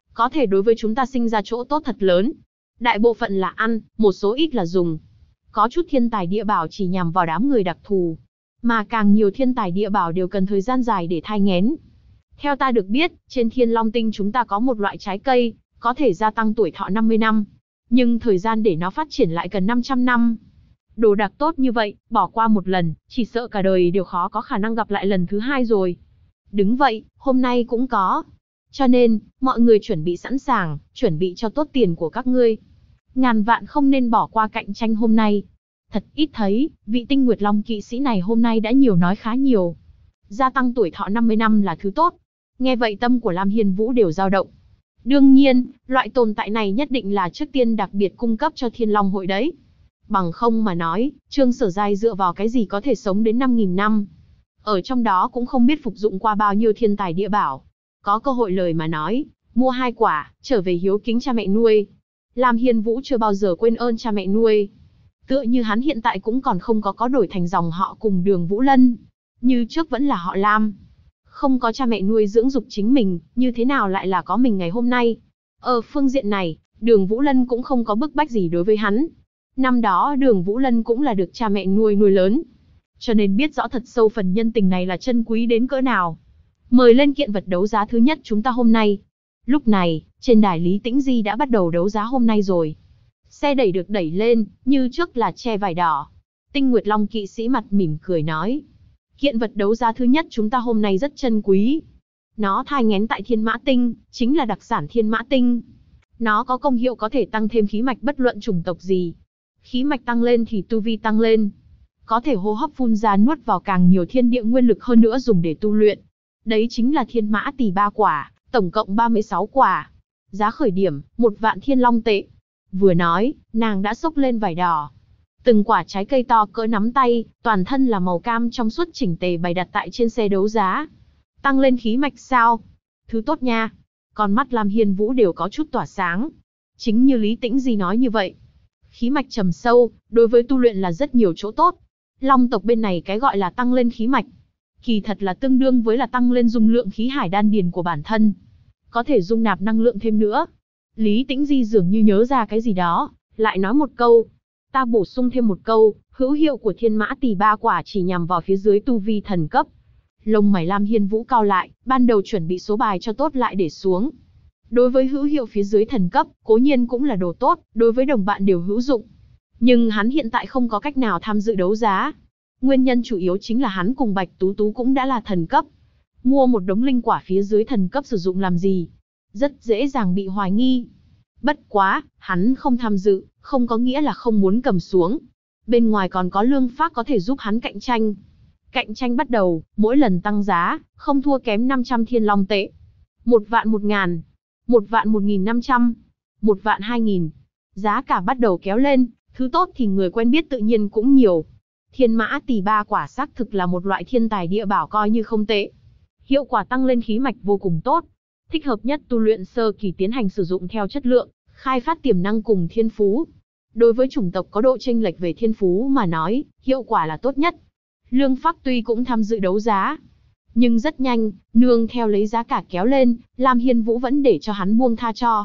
có thể đối với chúng ta sinh ra chỗ tốt thật lớn. Đại bộ phận là ăn, một số ít là dùng. Có chút thiên tài địa bảo chỉ nhằm vào đám người đặc thù, mà càng nhiều thiên tài địa bảo đều cần thời gian dài để thai nghén. Theo ta được biết, trên Thiên Long Tinh chúng ta có một loại trái cây, có thể gia tăng tuổi thọ 50 năm. Nhưng thời gian để nó phát triển lại cần 500 năm. Đồ đạc tốt như vậy, bỏ qua một lần, chỉ sợ cả đời đều khó có khả năng gặp lại lần thứ hai rồi. Đứng vậy, hôm nay cũng có. Cho nên, mọi người chuẩn bị sẵn sàng, chuẩn bị cho tốt tiền của các ngươi. Ngàn vạn không nên bỏ qua cạnh tranh hôm nay. Thật ít thấy, vị Tinh Nguyệt Long kỵ sĩ này hôm nay đã nhiều nói khá nhiều. Gia tăng tuổi thọ 50 năm là thứ tốt. Nghe vậy tâm của Lam Hiên Vũ đều dao động. Đương nhiên, loại tồn tại này nhất định là trước tiên đặc biệt cung cấp cho Thiên Long hội đấy. Bằng không mà nói, Trương Sở Giai dựa vào cái gì có thể sống đến 5.000 năm. Ở trong đó cũng không biết phục dụng qua bao nhiêu thiên tài địa bảo. Có cơ hội lời mà nói, mua 2 quả, trở về hiếu kính cha mẹ nuôi. Lam Hiên Vũ chưa bao giờ quên ơn cha mẹ nuôi. Tựa như hắn hiện tại cũng còn không có đổi thành dòng họ cùng Đường Vũ Lân. Như trước vẫn là họ Lam. Không có cha mẹ nuôi dưỡng dục chính mình, như thế nào lại là có mình ngày hôm nay. Ở phương diện này, Đường Vũ Lân cũng không có bức bách gì đối với hắn. Năm đó Đường Vũ Lân cũng là được cha mẹ nuôi lớn. Cho nên biết rõ thật sâu phần nhân tình này là chân quý đến cỡ nào. Mời lên kiện vật đấu giá thứ nhất chúng ta hôm nay. Lúc này, trên đài Lý Tĩnh Di đã bắt đầu đấu giá hôm nay rồi. Xe đẩy được đẩy lên, như trước là che vải đỏ. Tinh Nguyệt Long kỵ sĩ mặt mỉm cười nói. Kiện vật đấu giá thứ nhất chúng ta hôm nay rất chân quý. Nó thai nghén tại Thiên Mã Tinh, chính là đặc sản Thiên Mã Tinh. Nó có công hiệu có thể tăng thêm khí mạch bất luận chủng tộc gì. Khí mạch tăng lên thì tu vi tăng lên. Có thể hô hấp phun ra nuốt vào càng nhiều thiên địa nguyên lực hơn nữa dùng để tu luyện. Đấy chính là Thiên Mã Tỷ 3 quả, tổng cộng 36 quả. Giá khởi điểm, 1 vạn thiên long tệ. Vừa nói, nàng đã xốc lên vải đỏ. Từng quả trái cây to cỡ nắm tay, toàn thân là màu cam trong suốt chỉnh tề bày đặt tại trên xe đấu giá. Tăng lên khí mạch sao? Thứ tốt nha. Con mắt Lam Hiên Vũ đều có chút tỏa sáng. Chính như Lý Tĩnh Di nói như vậy. Khí mạch trầm sâu, đối với tu luyện là rất nhiều chỗ tốt. Long tộc bên này cái gọi là tăng lên khí mạch, kỳ thật là tương đương với là tăng lên dung lượng khí hải đan điền của bản thân. Có thể dung nạp năng lượng thêm nữa. Lý Tĩnh Di dường như nhớ ra cái gì đó, lại nói một câu. Ta bổ sung thêm một câu, hữu hiệu của Thiên Mã Tỷ 3 quả chỉ nhằm vào phía dưới tu vi thần cấp. Lông mày Lam Hiên Vũ cau lại, ban đầu chuẩn bị số bài cho tốt lại để xuống. Đối với hữu hiệu phía dưới thần cấp, cố nhiên cũng là đồ tốt, đối với đồng bạn đều hữu dụng. Nhưng hắn hiện tại không có cách nào tham dự đấu giá. Nguyên nhân chủ yếu chính là hắn cùng Bạch Tú Tú cũng đã là thần cấp. Mua một đống linh quả phía dưới thần cấp sử dụng làm gì? Rất dễ dàng bị hoài nghi. Bất quá, hắn không tham dự, không có nghĩa là không muốn cầm xuống. Bên ngoài còn có Lương Phác có thể giúp hắn cạnh tranh. Cạnh tranh bắt đầu, mỗi lần tăng giá, không thua kém 500 thiên long tệ. 1 vạn 1.000, 1 vạn 1.500, 1 vạn 2.000. Giá cả bắt đầu kéo lên, thứ tốt thì người quen biết tự nhiên cũng nhiều. Thiên Mã Tỷ 3 quả xác thực là một loại thiên tài địa bảo coi như không tệ. Hiệu quả tăng lên khí mạch vô cùng tốt. Thích hợp nhất tu luyện sơ kỳ tiến hành sử dụng theo chất lượng, khai phát tiềm năng cùng thiên phú. Đối với chủng tộc có độ chênh lệch về thiên phú mà nói, hiệu quả là tốt nhất. Lương Phác tuy cũng tham dự đấu giá, nhưng rất nhanh, nương theo lấy giá cả kéo lên, Lam Hiên Vũ vẫn để cho hắn buông tha cho.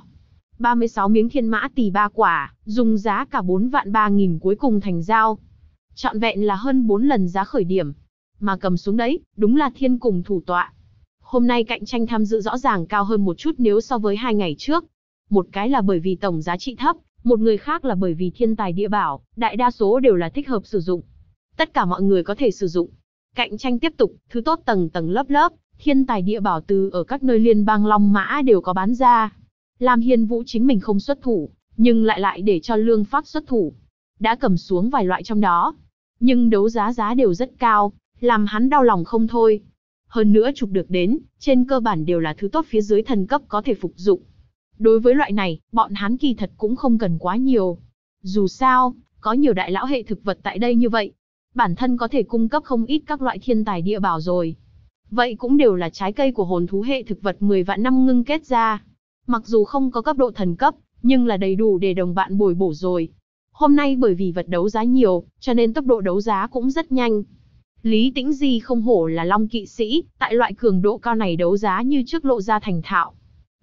36 miếng Thiên Mã Tỷ 3 quả, dùng giá cả 4 vạn 3.000 cuối cùng thành giao. Trọn vẹn là hơn 4 lần giá khởi điểm. Mà cầm xuống đấy, đúng là thiên cùng thủ tọa. Hôm nay cạnh tranh tham dự rõ ràng cao hơn một chút nếu so với 2 ngày trước. Một cái là bởi vì tổng giá trị thấp, một người khác là bởi vì thiên tài địa bảo, đại đa số đều là thích hợp sử dụng. Tất cả mọi người có thể sử dụng. Cạnh tranh tiếp tục, thứ tốt tầng tầng lớp lớp, thiên tài địa bảo từ ở các nơi liên bang Long Mã đều có bán ra. Lam Hiên Vũ chính mình không xuất thủ, nhưng lại để cho Lương Phác xuất thủ. Đã cầm xuống vài loại trong đó. Nhưng đấu giá đều rất cao, làm hắn đau lòng không thôi. Hơn nữa chụp được đến, trên cơ bản đều là thứ tốt phía dưới thần cấp có thể phục dụng. Đối với loại này, bọn hắn kỳ thật cũng không cần quá nhiều. Dù sao, có nhiều đại lão hệ thực vật tại đây như vậy. Bản thân có thể cung cấp không ít các loại thiên tài địa bảo rồi. Vậy cũng đều là trái cây của hồn thú hệ thực vật 10 vạn năm ngưng kết ra. Mặc dù không có cấp độ thần cấp, nhưng là đầy đủ để đồng bạn bồi bổ rồi. Hôm nay bởi vì vật đấu giá nhiều, cho nên tốc độ đấu giá cũng rất nhanh. Lý Tĩnh Di không hổ là Long kỵ sĩ, tại loại cường độ cao này đấu giá như trước lộ ra thành thạo.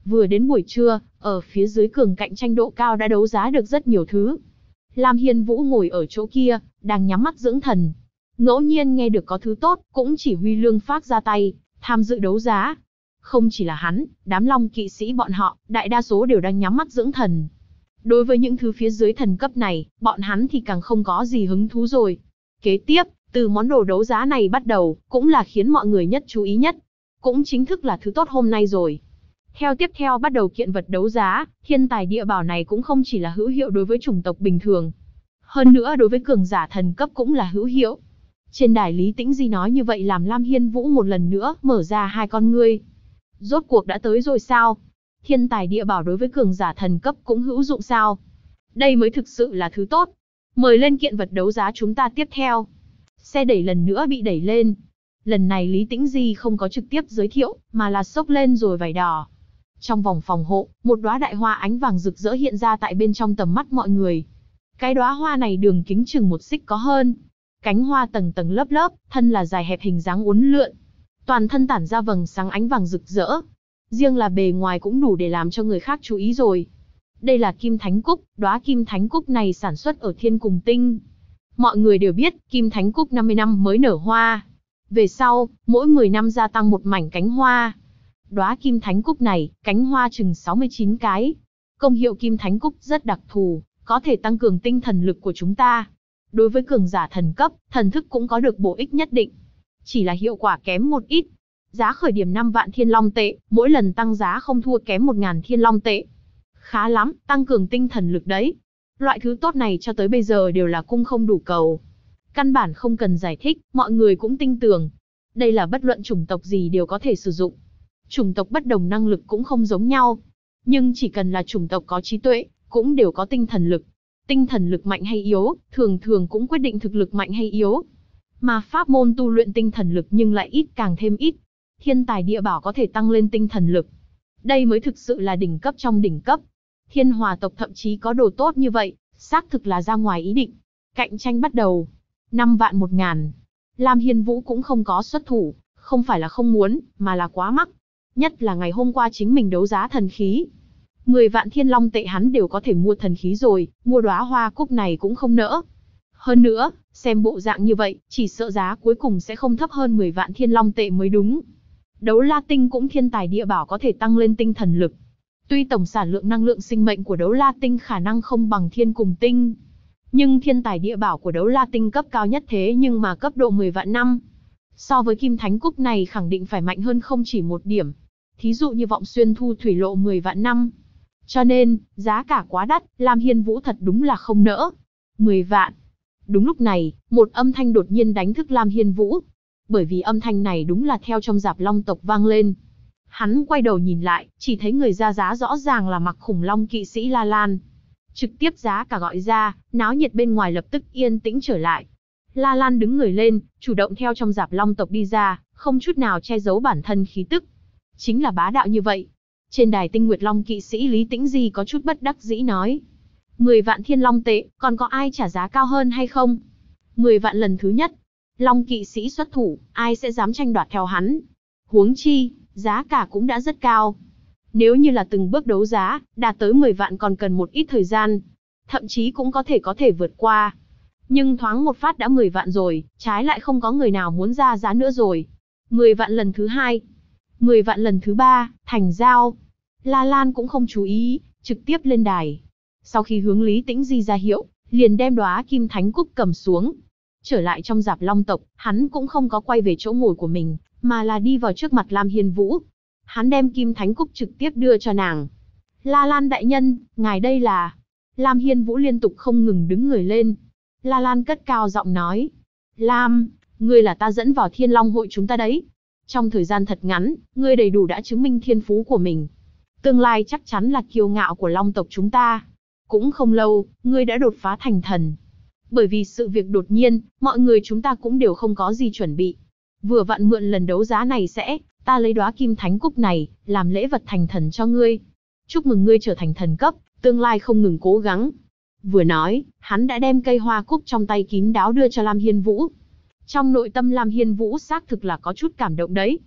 Vừa đến buổi trưa, ở phía dưới cường cạnh tranh độ cao đã đấu giá được rất nhiều thứ. Lam Hiên Vũ ngồi ở chỗ kia, đang nhắm mắt dưỡng thần. Ngẫu nhiên nghe được có thứ tốt, cũng chỉ huy Lương Phác ra tay, tham dự đấu giá. Không chỉ là hắn, đám Long kỵ sĩ bọn họ, đại đa số đều đang nhắm mắt dưỡng thần. Đối với những thứ phía dưới thần cấp này, bọn hắn thì càng không có gì hứng thú rồi. Kế tiếp, từ món đồ đấu giá này bắt đầu, cũng là khiến mọi người nhất chú ý nhất. Cũng chính thức là thứ tốt hôm nay rồi. Tiếp theo bắt đầu kiện vật đấu giá, thiên tài địa bảo này cũng không chỉ là hữu hiệu đối với chủng tộc bình thường. Hơn nữa đối với cường giả thần cấp cũng là hữu hiệu. Trên đài Lý Tĩnh Di nói như vậy làm Lam Hiên Vũ một lần nữa mở ra hai con ngươi. Rốt cuộc đã tới rồi sao? Thiên tài địa bảo đối với cường giả thần cấp cũng hữu dụng sao? Đây mới thực sự là thứ tốt. Mời lên kiện vật đấu giá chúng ta tiếp theo. Xe đẩy lần nữa bị đẩy lên. Lần này Lý Tĩnh Di không có trực tiếp giới thiệu, mà là xốc lên rồi vải đỏ. Trong vòng phòng hộ, một đóa đại hoa ánh vàng rực rỡ hiện ra tại bên trong tầm mắt mọi người. Cái đóa hoa này đường kính chừng 1 xích có hơn. Cánh hoa tầng tầng lớp lớp, thân là dài hẹp hình dáng uốn lượn. Toàn thân tản ra vầng sáng ánh vàng rực rỡ. Riêng là bề ngoài cũng đủ để làm cho người khác chú ý rồi. Đây là Kim Thánh Cúc, đóa Kim Thánh Cúc này sản xuất ở Thiên Cùng Tinh. Mọi người đều biết, Kim Thánh Cúc 50 năm mới nở hoa. Về sau, mỗi 10 năm gia tăng một mảnh cánh hoa. Đóa Kim Thánh Cúc này, cánh hoa chừng 69 cái. Công hiệu Kim Thánh Cúc rất đặc thù, có thể tăng cường tinh thần lực của chúng ta. Đối với cường giả thần cấp, thần thức cũng có được bổ ích nhất định. Chỉ là hiệu quả kém một ít. Giá khởi điểm 5 vạn thiên long tệ, mỗi lần tăng giá không thua kém 1.000 thiên long tệ. Khá lắm, tăng cường tinh thần lực đấy. Loại thứ tốt này cho tới bây giờ đều là cung không đủ cầu. Căn bản không cần giải thích, mọi người cũng tin tưởng. Đây là bất luận chủng tộc gì đều có thể sử dụng. Chủng tộc bất đồng năng lực cũng không giống nhau. Nhưng chỉ cần là chủng tộc có trí tuệ, cũng đều có tinh thần lực. Tinh thần lực mạnh hay yếu, thường thường cũng quyết định thực lực mạnh hay yếu. Mà pháp môn tu luyện tinh thần lực nhưng lại ít càng thêm ít. Thiên tài địa bảo có thể tăng lên tinh thần lực. Đây mới thực sự là đỉnh cấp trong đỉnh cấp. Thiên Hòa tộc thậm chí có đồ tốt như vậy, xác thực là ra ngoài ý định. Cạnh tranh bắt đầu. 5 vạn 1.000. Lam Hiên Vũ cũng không có xuất thủ, không phải là không muốn, mà là quá mắc. Nhất là ngày hôm qua chính mình đấu giá thần khí. 10 vạn thiên long tệ hắn đều có thể mua thần khí rồi, mua đóa hoa cúc này cũng không nỡ. Hơn nữa, xem bộ dạng như vậy, chỉ sợ giá cuối cùng sẽ không thấp hơn 10 vạn thiên long tệ mới đúng. Đấu la tinh cũng thiên tài địa bảo có thể tăng lên tinh thần lực. Tuy tổng sản lượng năng lượng sinh mệnh của đấu la tinh khả năng không bằng thiên cùng tinh, nhưng thiên tài địa bảo của đấu la tinh cấp cao nhất thế nhưng mà cấp độ 10 vạn năm. So với Kim Thánh Cúc này khẳng định phải mạnh hơn không chỉ một điểm. Thí dụ như Vọng Xuyên Thu Thủy Lộ 10 vạn năm. Cho nên, giá cả quá đắt, Lam Hiên Vũ thật đúng là không nỡ. 10 vạn. Đúng lúc này, một âm thanh đột nhiên đánh thức Lam Hiên Vũ. Bởi vì âm thanh này đúng là theo trong rạp long tộc vang lên. Hắn quay đầu nhìn lại, chỉ thấy người ra giá rõ ràng là Mặc Khủng Long kỵ sĩ La Lan. Trực tiếp giá cả gọi ra, náo nhiệt bên ngoài lập tức yên tĩnh trở lại. La Lan đứng người lên, chủ động theo trong rạp long tộc đi ra, không chút nào che giấu bản thân khí tức. Chính là bá đạo như vậy. Trên đài Tinh Nguyệt Long kỵ sĩ Lý Tĩnh Di có chút bất đắc dĩ nói. 10 vạn thiên long tệ, còn có ai trả giá cao hơn hay không? 10 vạn lần thứ nhất. Long kỵ sĩ xuất thủ, ai sẽ dám tranh đoạt theo hắn? Huống chi, giá cả cũng đã rất cao. Nếu như là từng bước đấu giá, đạt tới 10 vạn còn cần một ít thời gian. Thậm chí cũng có thể vượt qua. Nhưng thoáng một phát đã 10 vạn rồi, trái lại không có người nào muốn ra giá nữa rồi. 10 vạn lần thứ hai. 10 vạn lần thứ ba, thành giao. La Lan cũng không chú ý, trực tiếp lên đài. Sau khi hướng Lý Tĩnh Di ra hiệu, liền đem đóa Kim Thánh Cúc cầm xuống. Trở lại trong rạp long tộc, hắn cũng không có quay về chỗ ngồi của mình, mà là đi vào trước mặt Lam Hiên Vũ. Hắn đem Kim Thánh Cúc trực tiếp đưa cho nàng. La Lan đại nhân, ngài đây là... Lam Hiên Vũ liên tục không ngừng đứng người lên. La Lan cất cao giọng nói. Lam, ngươi là ta dẫn vào Thiên Long hội chúng ta đấy. Trong thời gian thật ngắn, ngươi đầy đủ đã chứng minh thiên phú của mình. Tương lai chắc chắn là kiêu ngạo của long tộc chúng ta. Cũng không lâu, ngươi đã đột phá thành thần. Bởi vì sự việc đột nhiên, mọi người chúng ta cũng đều không có gì chuẩn bị. Vừa vặn mượn lần đấu giá này ta lấy đóa Kim Thánh Cúc này, làm lễ vật thành thần cho ngươi. Chúc mừng ngươi trở thành thần cấp, tương lai không ngừng cố gắng. Vừa nói, hắn đã đem cây hoa cúc trong tay kín đáo đưa cho Lam Hiên Vũ. Trong nội tâm Lam Hiên Vũ xác thực là có chút cảm động đấy.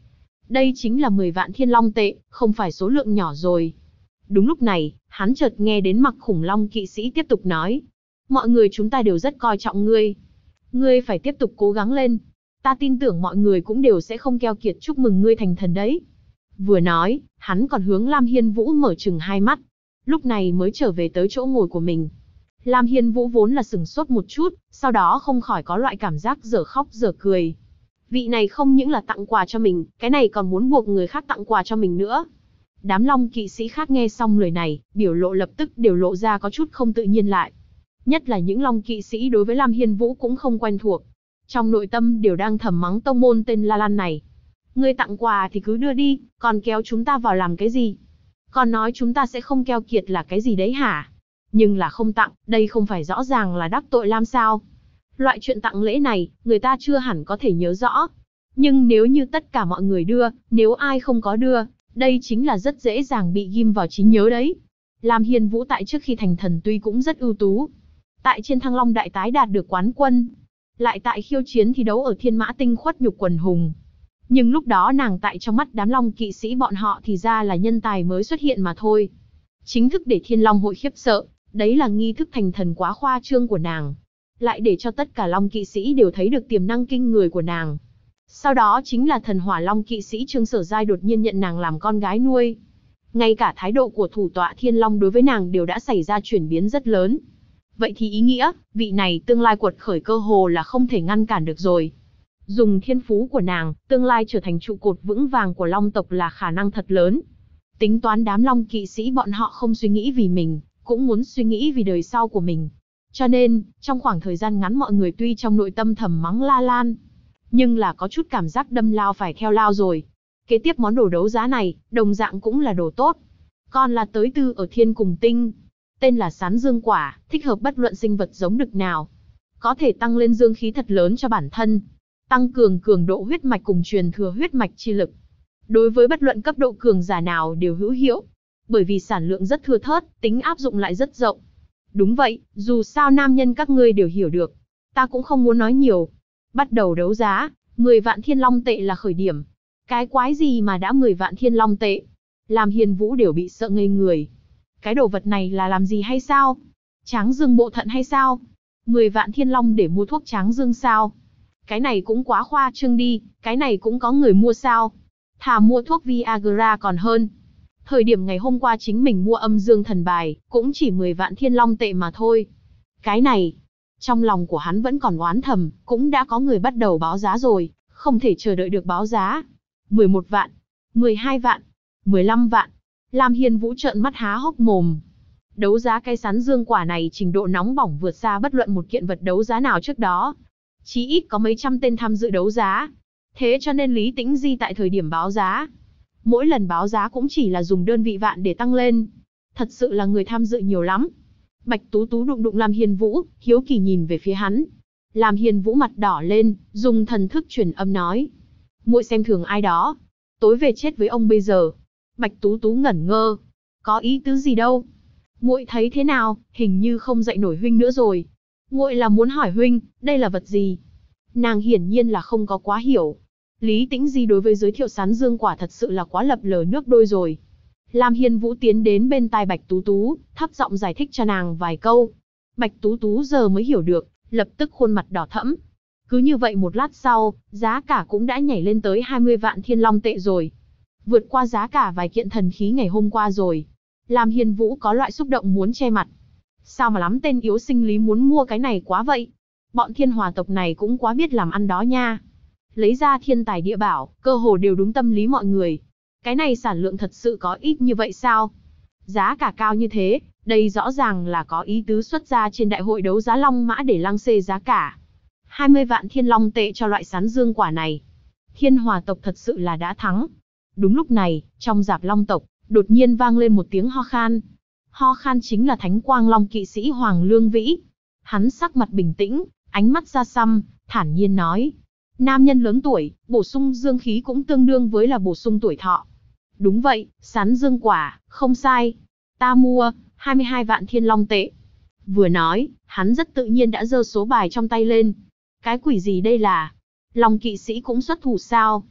Đây chính là 10 vạn thiên long tệ, không phải số lượng nhỏ rồi. Đúng lúc này, hắn chợt nghe đến Mặc Khủng Long kỵ sĩ tiếp tục nói. Mọi người chúng ta đều rất coi trọng ngươi. Ngươi phải tiếp tục cố gắng lên. Ta tin tưởng mọi người cũng đều sẽ không keo kiệt chúc mừng ngươi thành thần đấy. Vừa nói, hắn còn hướng Lam Hiên Vũ mở trừng hai mắt. Lúc này mới trở về tới chỗ ngồi của mình. Lam Hiên Vũ vốn là sửng sốt một chút, sau đó không khỏi có loại cảm giác dở khóc dở cười. Vị này không những là tặng quà cho mình, cái này còn muốn buộc người khác tặng quà cho mình nữa. Đám long kỵ sĩ khác nghe xong lời này, biểu lộ lập tức đều lộ ra có chút không tự nhiên lại. Nhất là những long kỵ sĩ đối với Lam Hiên Vũ cũng không quen thuộc. Trong nội tâm đều đang thầm mắng tông môn tên La Lan này. Ngươi tặng quà thì cứ đưa đi, còn kéo chúng ta vào làm cái gì? Còn nói chúng ta sẽ không keo kiệt là cái gì đấy hả? Nhưng là không tặng, đây không phải rõ ràng là đắc tội Lam sao? Loại chuyện tặng lễ này, người ta chưa hẳn có thể nhớ rõ. Nhưng nếu như tất cả mọi người đưa, nếu ai không có đưa, đây chính là rất dễ dàng bị ghim vào trí nhớ đấy. Lam Hiên Vũ tại trước khi thành thần tuy cũng rất ưu tú. Tại trên Thăng Long Đại Tái đạt được quán quân. Lại tại khiêu chiến thi đấu ở Thiên Mã Tinh khuất nhục quần hùng. Nhưng lúc đó nàng tại trong mắt đám long kỵ sĩ bọn họ thì ra là nhân tài mới xuất hiện mà thôi. Chính thức để Thiên Long hội khiếp sợ, đấy là nghi thức thành thần quá khoa trương của nàng. Lại để cho tất cả long kỵ sĩ đều thấy được tiềm năng kinh người của nàng. Sau đó chính là thần hỏa long kỵ sĩ Trương Sở Giai đột nhiên nhận nàng làm con gái nuôi. Ngay cả thái độ của thủ tọa Thiên Long đối với nàng đều đã xảy ra chuyển biến rất lớn. Vậy thì ý nghĩa, vị này tương lai quật khởi cơ hồ là không thể ngăn cản được rồi. Dùng thiên phú của nàng, tương lai trở thành trụ cột vững vàng của long tộc là khả năng thật lớn. Tính toán đám long kỵ sĩ bọn họ không suy nghĩ vì mình, cũng muốn suy nghĩ vì đời sau của mình. Cho nên, trong khoảng thời gian ngắn mọi người tuy trong nội tâm thầm mắng La Lan, nhưng là có chút cảm giác đâm lao phải theo lao rồi. Kế tiếp món đồ đấu giá này, đồng dạng cũng là đồ tốt. Còn là tới từ ở Thiên Cùng Tinh. Tên là Sán Dương Quả, thích hợp bất luận sinh vật giống đực nào. Có thể tăng lên dương khí thật lớn cho bản thân. Tăng cường cường độ huyết mạch cùng truyền thừa huyết mạch chi lực. Đối với bất luận cấp độ cường giả nào đều hữu hiệu. Bởi vì sản lượng rất thưa thớt, tính áp dụng lại rất rộng. Đúng vậy, dù sao nam nhân các ngươi đều hiểu được. Ta cũng không muốn nói nhiều. Bắt đầu đấu giá, 10 vạn thiên long tệ là khởi điểm. Cái quái gì mà đã 10 vạn thiên long tệ? Làm Hiền Vũ đều bị sợ ngây người. Cái đồ vật này là làm gì hay sao? Tráng dương bộ thận hay sao? 10 vạn thiên long để mua thuốc tráng dương sao? Cái này cũng quá khoa trương đi, cái này cũng có người mua sao? Thà mua thuốc Viagra còn hơn. Thời điểm ngày hôm qua chính mình mua âm dương thần bài, cũng chỉ 10 vạn thiên long tệ mà thôi. Cái này, trong lòng của hắn vẫn còn oán thầm, cũng đã có người bắt đầu báo giá rồi, không thể chờ đợi được báo giá. 11 vạn, 12 vạn, 15 vạn. Lam Hiên Vũ trợn mắt há hốc mồm. Đấu giá cái sán dương quả này trình độ nóng bỏng vượt xa bất luận một kiện vật đấu giá nào trước đó. Chí ít có mấy trăm tên tham dự đấu giá. Thế cho nên Lý Tĩnh Di tại thời điểm báo giá, mỗi lần báo giá cũng chỉ là dùng đơn vị vạn để tăng lên. Thật sự là người tham dự nhiều lắm. Bạch Tú Tú đụng đụng Lam Hiên Vũ, hiếu kỳ nhìn về phía hắn. Lam Hiên Vũ mặt đỏ lên, dùng thần thức truyền âm nói. Muội xem thường ai đó. Tối về chết với ông bây giờ. Bạch Tú Tú ngẩn ngơ. Có ý tứ gì đâu. Muội thấy thế nào, hình như không dạy nổi huynh nữa rồi. Muội là muốn hỏi huynh, đây là vật gì? Nàng hiển nhiên là không có quá hiểu. Lý Tĩnh Di đối với giới thiệu sán dương quả thật sự là quá lập lờ nước đôi rồi. Lam Hiên Vũ tiến đến bên tai Bạch Tú Tú, thấp giọng giải thích cho nàng vài câu. Bạch Tú Tú giờ mới hiểu được, lập tức khuôn mặt đỏ thẫm. Cứ như vậy một lát sau, giá cả cũng đã nhảy lên tới 20 vạn thiên long tệ rồi. Vượt qua giá cả vài kiện thần khí ngày hôm qua rồi. Lam Hiên Vũ có loại xúc động muốn che mặt. Sao mà lắm tên yếu sinh lý muốn mua cái này quá vậy? Bọn thiên hòa tộc này cũng quá biết làm ăn đó nha. Lấy ra thiên tài địa bảo, cơ hồ đều đúng tâm lý mọi người. Cái này sản lượng thật sự có ít như vậy sao? Giá cả cao như thế, đây rõ ràng là có ý tứ xuất ra trên đại hội đấu giá Long Mã để lăng xê giá cả. 20 vạn thiên long tệ cho loại sán dương quả này. Thiên hòa tộc thật sự là đã thắng. Đúng lúc này, trong rạp long tộc, đột nhiên vang lên một tiếng ho khan. Ho khan chính là Thánh Quang Long kỵ sĩ Hoàng Lương Vĩ. Hắn sắc mặt bình tĩnh, ánh mắt xa xăm, thản nhiên nói. Nam nhân lớn tuổi, bổ sung dương khí cũng tương đương với là bổ sung tuổi thọ. Đúng vậy, sán dương quả, không sai. Ta mua, 22 vạn thiên long tệ. Vừa nói, hắn rất tự nhiên đã giơ số bài trong tay lên. Cái quỷ gì đây là? Long kỵ sĩ cũng xuất thủ sao?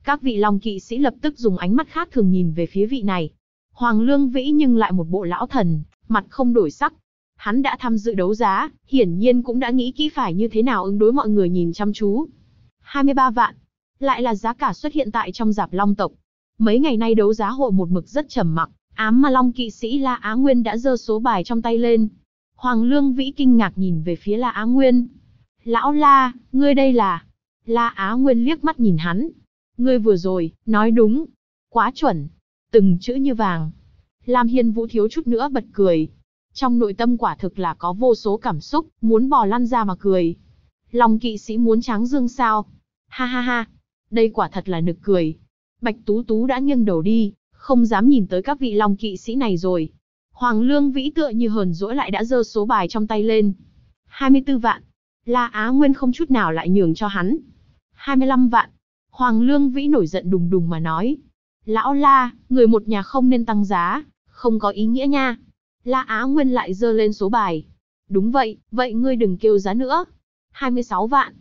Các vị Long kỵ sĩ lập tức dùng ánh mắt khác thường nhìn về phía vị này. Hoàng Lương Vĩ nhưng lại một bộ lão thần, mặt không đổi sắc. Hắn đã tham dự đấu giá, hiển nhiên cũng đã nghĩ kỹ phải như thế nào ứng đối mọi người nhìn chăm chú. 23 vạn. Lại là giá cả xuất hiện tại trong rạp Long tộc. Mấy ngày nay đấu giá hội một mực rất trầm mặc, ám mà Long kỵ sĩ La Á Nguyên đã giơ số bài trong tay lên. Hoàng Lương Vĩ kinh ngạc nhìn về phía La Á Nguyên. Lão La, ngươi đây là... La Á Nguyên liếc mắt nhìn hắn. Ngươi vừa rồi, nói đúng. Quá chuẩn. Từng chữ như vàng. Lam Hiên Vũ thiếu chút nữa bật cười. Trong nội tâm quả thực là có vô số cảm xúc, muốn bò lăn ra mà cười. Long kỵ sĩ muốn tráng dương sao? Ha ha ha. Đây quả thật là nực cười. Bạch Tú Tú đã nghiêng đầu đi, không dám nhìn tới các vị Long kỵ sĩ này rồi. Hoàng Lương Vĩ tựa như hờn dỗi lại đã giơ số bài trong tay lên. 24 vạn. La Á Nguyên không chút nào lại nhường cho hắn. 25 vạn. Hoàng Lương Vĩ nổi giận đùng đùng mà nói. Lão La, người một nhà không nên tăng giá, không có ý nghĩa nha. La Á Nguyên lại giơ lên số bài. Đúng vậy, vậy ngươi đừng kêu giá nữa. 26 vạn.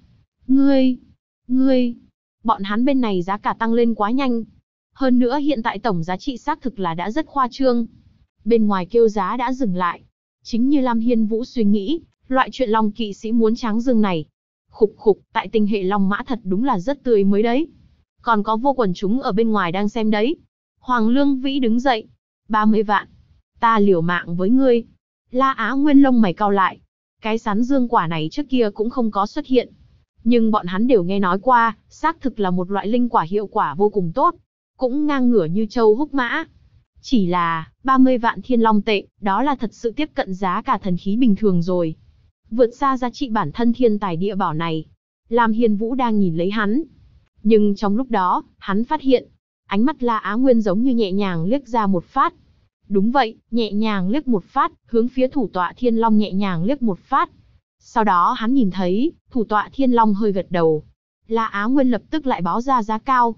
Ngươi, bọn hắn bên này giá cả tăng lên quá nhanh. Hơn nữa hiện tại tổng giá trị xác thực là đã rất khoa trương. Bên ngoài kêu giá đã dừng lại. Chính như Lam Hiên Vũ suy nghĩ, loại chuyện Long kỵ sĩ muốn tráng dương này. Khục khục, tại tinh hệ Long Mã thật đúng là rất tươi mới đấy. Còn có vô quần chúng ở bên ngoài đang xem đấy. Hoàng Lương Vĩ đứng dậy. 30 vạn. Ta liều mạng với ngươi. La Á Nguyên lông mày cau lại. Cái sán dương quả này trước kia cũng không có xuất hiện. Nhưng bọn hắn đều nghe nói qua, xác thực là một loại linh quả hiệu quả vô cùng tốt. Cũng ngang ngửa như châu húc mã. Chỉ là, 30 vạn thiên long tệ, đó là thật sự tiếp cận giá cả thần khí bình thường rồi. Vượt xa giá trị bản thân thiên tài địa bảo này. Lam Hiên Vũ đang nhìn lấy hắn. Nhưng trong lúc đó, hắn phát hiện, ánh mắt La Á Nguyên giống như nhẹ nhàng liếc ra một phát. Đúng vậy, nhẹ nhàng liếc một phát, hướng phía thủ tọa thiên long nhẹ nhàng liếc một phát. Sau đó hắn nhìn thấy, thủ tọa thiên long hơi gật đầu. La Á Nguyên lập tức lại báo ra giá cao.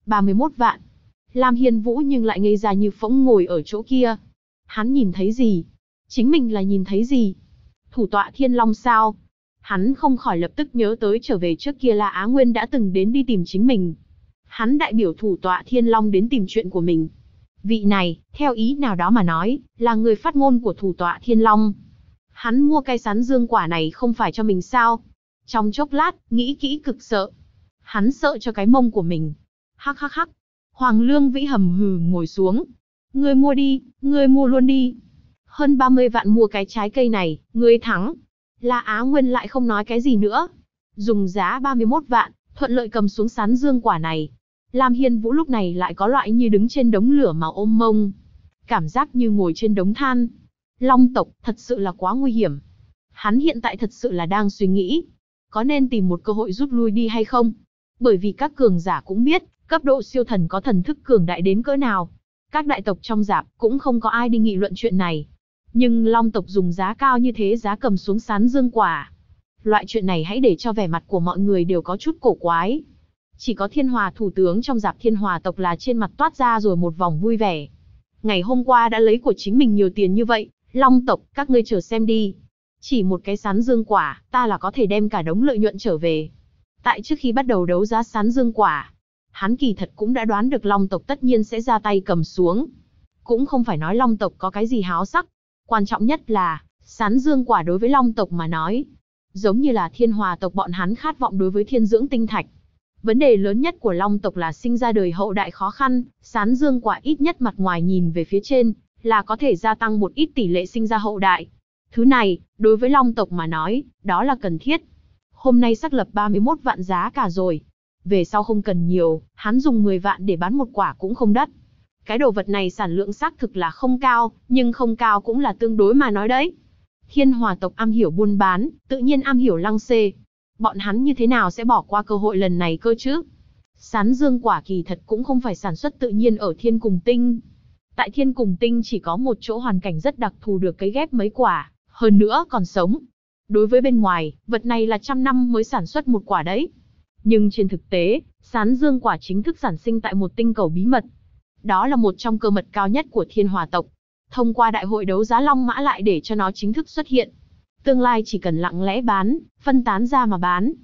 31 vạn. Lam Hiên Vũ nhưng lại ngây ra như phỗng ngồi ở chỗ kia. Hắn nhìn thấy gì? Chính mình là nhìn thấy gì? Thủ tọa thiên long sao? Hắn không khỏi lập tức nhớ tới trở về trước kia La Á Nguyên đã từng đến đi tìm chính mình. Hắn đại biểu thủ tọa thiên long đến tìm chuyện của mình. Vị này, theo ý nào đó mà nói, là người phát ngôn của thủ tọa thiên long. Hắn mua cây sán dương quả này không phải cho mình sao? Trong chốc lát, nghĩ kỹ cực sợ. Hắn sợ cho cái mông của mình. Hắc hắc hắc. Hoàng Lương Vĩ hầm hừ ngồi xuống. Ngươi mua đi, ngươi mua luôn đi. Hơn 30 vạn mua cái trái cây này, ngươi thắng. La Á Nguyên lại không nói cái gì nữa. Dùng giá 31 vạn, thuận lợi cầm xuống sán dương quả này. Lam Hiên Vũ lúc này lại có loại như đứng trên đống lửa mà ôm mông. Cảm giác như ngồi trên đống than. Long tộc, thật sự là quá nguy hiểm. Hắn hiện tại thật sự là đang suy nghĩ. Có nên tìm một cơ hội rút lui đi hay không? Bởi vì các cường giả cũng biết, cấp độ siêu thần có thần thức cường đại đến cỡ nào. Các đại tộc trong rạp cũng không có ai đi nghị luận chuyện này. Nhưng Long tộc dùng giá cao như thế giá cầm xuống sán dương quả. Loại chuyện này hãy để cho vẻ mặt của mọi người đều có chút cổ quái. Chỉ có Thiên Hòa thủ tướng trong rạp Thiên Hòa tộc là trên mặt toát ra rồi một vòng vui vẻ. Ngày hôm qua đã lấy của chính mình nhiều tiền như vậy, Long tộc, các ngươi chờ xem đi. Chỉ một cái sán dương quả, ta là có thể đem cả đống lợi nhuận trở về. Tại trước khi bắt đầu đấu giá sán dương quả, hắn kỳ thật cũng đã đoán được Long tộc tất nhiên sẽ ra tay cầm xuống. Cũng không phải nói Long tộc có cái gì háo sắc. Quan trọng nhất là, sán dương quả đối với Long tộc mà nói. Giống như là Thiên Hòa tộc bọn hắn khát vọng đối với thiên dưỡng tinh thạch. Vấn đề lớn nhất của Long tộc là sinh ra đời hậu đại khó khăn, sán dương quả ít nhất mặt ngoài nhìn về phía trên, là có thể gia tăng một ít tỷ lệ sinh ra hậu đại. Thứ này, đối với Long tộc mà nói, đó là cần thiết. Hôm nay xác lập 31 vạn giá cả rồi. Về sau không cần nhiều, hắn dùng 10 vạn để bán một quả cũng không đắt. Cái đồ vật này sản lượng xác thực là không cao, nhưng không cao cũng là tương đối mà nói đấy. Thiên Hòa tộc am hiểu buôn bán, tự nhiên am hiểu lăng xê. Bọn hắn như thế nào sẽ bỏ qua cơ hội lần này cơ chứ? Sán dương quả kỳ thật cũng không phải sản xuất tự nhiên ở Thiên Cùng Tinh. Tại Thiên Cùng Tinh chỉ có một chỗ hoàn cảnh rất đặc thù được cấy ghép mấy quả, hơn nữa còn sống. Đối với bên ngoài, vật này là 100 năm mới sản xuất một quả đấy. Nhưng trên thực tế, sán dương quả chính thức sản sinh tại một tinh cầu bí mật. Đó là một trong cơ mật cao nhất của Thiên Hòa tộc. Thông qua đại hội đấu giá Long Mã lại để cho nó chính thức xuất hiện. Tương lai chỉ cần lặng lẽ bán, phân tán ra mà bán.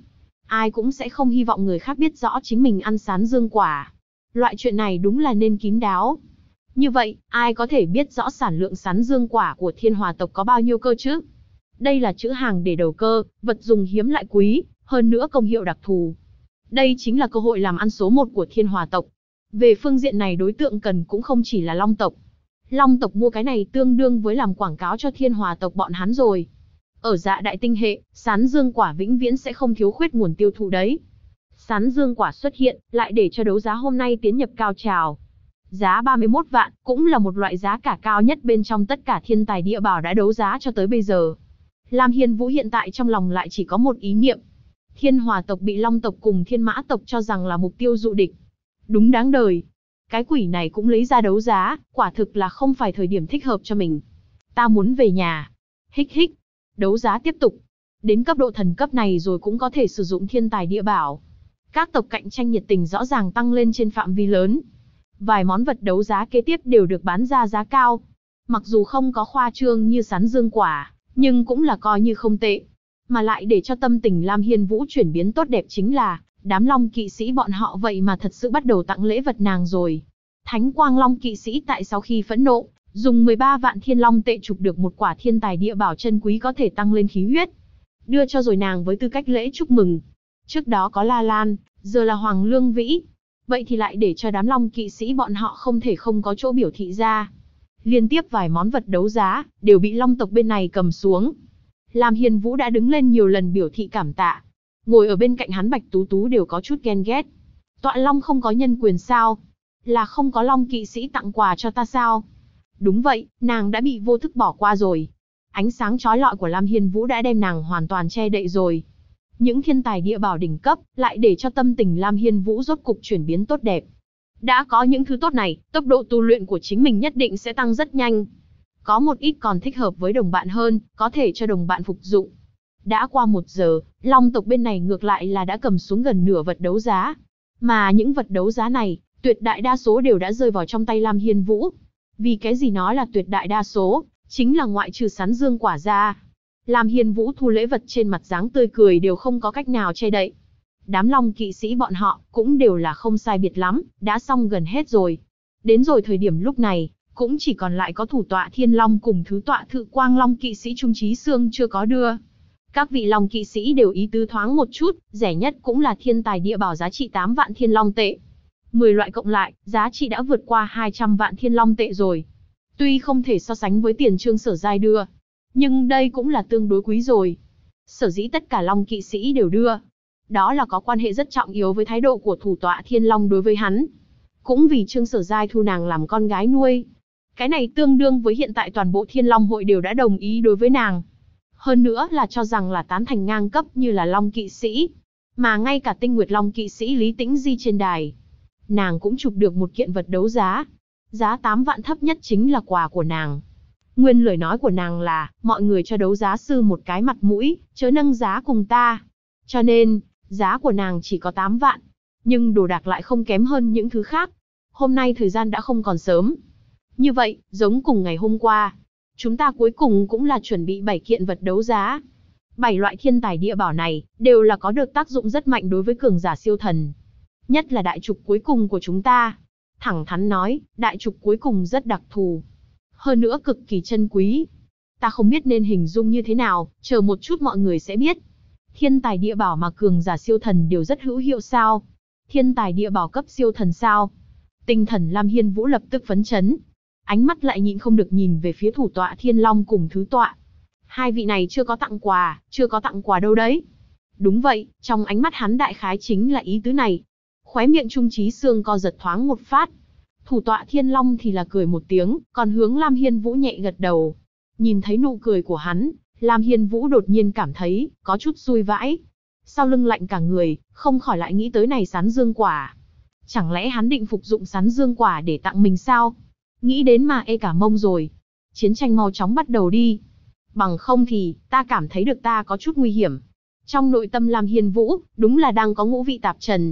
ai cũng sẽ không hy vọng người khác biết rõ chính mình ăn sán dương quả. Loại chuyện này đúng là nên kín đáo. Như vậy, ai có thể biết rõ sản lượng sán dương quả của Thiên Hòa tộc có bao nhiêu cơ chứ? Đây là chữ hàng để đầu cơ, vật dùng hiếm lại quý, hơn nữa công hiệu đặc thù. Đây chính là cơ hội làm ăn số 1 của Thiên Hòa tộc. Về phương diện này đối tượng cần cũng không chỉ là Long tộc. Long tộc mua cái này tương đương với làm quảng cáo cho Thiên Hòa tộc bọn hắn rồi. Ở Dạ Đại Tinh hệ, sán dương quả vĩnh viễn sẽ không thiếu khuyết nguồn tiêu thụ đấy. Sán dương quả xuất hiện, lại để cho đấu giá hôm nay tiến nhập cao trào. Giá 31 vạn, cũng là một loại giá cả cao nhất bên trong tất cả thiên tài địa bảo đã đấu giá cho tới bây giờ. Lam Hiên Vũ hiện tại trong lòng lại chỉ có một ý niệm. Thiên Hòa tộc bị Long tộc cùng Thiên Mã tộc cho rằng là mục tiêu dụ địch. Đúng đáng đời. Cái quỷ này cũng lấy ra đấu giá, quả thực là không phải thời điểm thích hợp cho mình. Ta muốn về nhà. Hích hích. Đấu giá tiếp tục. Đến cấp độ thần cấp này rồi cũng có thể sử dụng thiên tài địa bảo. Các tộc cạnh tranh nhiệt tình rõ ràng tăng lên trên phạm vi lớn. Vài món vật đấu giá kế tiếp đều được bán ra giá cao. Mặc dù không có khoa trương như sán dương quả, nhưng cũng là coi như không tệ. Mà lại để cho tâm tình Lam Hiên Vũ chuyển biến tốt đẹp chính là, đám Long kỵ sĩ bọn họ vậy mà thật sự bắt đầu tặng lễ vật nàng rồi. Thánh Quang Long kỵ sĩ tại sau khi phẫn nộ, dùng 13 vạn thiên long tệ chụp được một quả thiên tài địa bảo chân quý có thể tăng lên khí huyết. Đưa cho rồi nàng với tư cách lễ chúc mừng. Trước đó có La Lan, giờ là Hoàng Lương Vĩ. Vậy thì lại để cho đám Long kỵ sĩ bọn họ không thể không có chỗ biểu thị ra. Liên tiếp vài món vật đấu giá, đều bị Long tộc bên này cầm xuống. Lam Hiên Vũ đã đứng lên nhiều lần biểu thị cảm tạ. Ngồi ở bên cạnh hắn Bạch Tú Tú đều có chút ghen ghét. Tọa Long không có nhân quyền sao? Là không có Long kỵ sĩ tặng quà cho ta sao? Đúng vậy, nàng đã bị vô thức bỏ qua rồi. Ánh sáng chói lọi của Lam Hiên Vũ đã đem nàng hoàn toàn che đậy rồi. Những thiên tài địa bảo đỉnh cấp, lại để cho tâm tình Lam Hiên Vũ rốt cục chuyển biến tốt đẹp. Đã có những thứ tốt này, tốc độ tu luyện của chính mình nhất định sẽ tăng rất nhanh. Có một ít còn thích hợp với đồng bạn hơn, có thể cho đồng bạn phục dụng. Đã qua 1 giờ, Long tộc bên này ngược lại là đã cầm xuống gần nửa vật đấu giá. Mà những vật đấu giá này, tuyệt đại đa số đều đã rơi vào trong tay Lam Hiên Vũ. Vì cái gì nói là tuyệt đại đa số, chính là ngoại trừ sán dương quả ra. Lam Hiên Vũ thu lễ vật trên mặt dáng tươi cười đều không có cách nào che đậy. Đám Long kỵ sĩ bọn họ cũng đều là không sai biệt lắm, đã xong gần hết rồi. Đến rồi thời điểm lúc này, cũng chỉ còn lại có thủ tọa Thiên Long cùng thứ tọa Thự Quang Long kỵ sĩ Trung Chí Xương chưa có đưa. Các vị Long kỵ sĩ đều ý tứ thoáng một chút, rẻ nhất cũng là thiên tài địa bảo giá trị 8 vạn thiên long tệ. 10 loại cộng lại, giá trị đã vượt qua 200 vạn thiên long tệ rồi. Tuy không thể so sánh với tiền Trương Sở Giai đưa, nhưng đây cũng là tương đối quý rồi. Sở dĩ tất cả Long kỵ sĩ đều đưa, đó là có quan hệ rất trọng yếu với thái độ của thủ tọa Thiên Long đối với hắn. Cũng vì Trương Sở Giai thu nàng làm con gái nuôi. Cái này tương đương với hiện tại toàn bộ Thiên Long hội đều đã đồng ý đối với nàng. Hơn nữa là cho rằng là tán thành ngang cấp như là Long kỵ sĩ. Mà ngay cả Tinh Nguyệt Long kỵ sĩ Lý Tĩnh Di trên đài, nàng cũng chụp được một kiện vật đấu giá. Giá 8 vạn thấp nhất chính là quà của nàng. Nguyên lời nói của nàng là, mọi người cho đấu giá sư một cái mặt mũi, chớ nâng giá cùng ta. Cho nên, giá của nàng chỉ có 8 vạn. Nhưng đồ đạc lại không kém hơn những thứ khác. Hôm nay thời gian đã không còn sớm. Như vậy, giống cùng ngày hôm qua, chúng ta cuối cùng cũng là chuẩn bị 7 kiện vật đấu giá. 7 loại thiên tài địa bảo này, đều là có được tác dụng rất mạnh đối với cường giả siêu thần. Nhất là đại trục cuối cùng của chúng ta. Thẳng thắn nói, đại trục cuối cùng rất đặc thù. Hơn nữa cực kỳ chân quý. Ta không biết nên hình dung như thế nào, chờ một chút mọi người sẽ biết. Thiên tài địa bảo mà cường giả siêu thần đều rất hữu hiệu sao? Thiên tài địa bảo cấp siêu thần sao? Tinh thần Lam Hiên Vũ lập tức phấn chấn. Ánh mắt lại nhịn không được nhìn về phía thủ tọa Thiên Long cùng thứ tọa. Hai vị này chưa có tặng quà đâu đấy. Đúng vậy, trong ánh mắt hắn đại khái chính là ý tứ này. Khóe miệng Trung Chí Xương co giật thoáng một phát. Thủ tọa Thiên Long thì là cười một tiếng, còn hướng Lam Hiên Vũ nhẹ gật đầu. Nhìn thấy nụ cười của hắn, Lam Hiên Vũ đột nhiên cảm thấy có chút xui vãi. Sau lưng lạnh cả người, không khỏi lại nghĩ tới này sán dương quả. Chẳng lẽ hắn định phục dụng sán dương quả để tặng mình sao? Nghĩ đến mà ê cả mông rồi. Chiến tranh mau chóng bắt đầu đi. Bằng không thì, ta cảm thấy được ta có chút nguy hiểm. Trong nội tâm Lam Hiên Vũ, đúng là đang có ngũ vị tạp trần.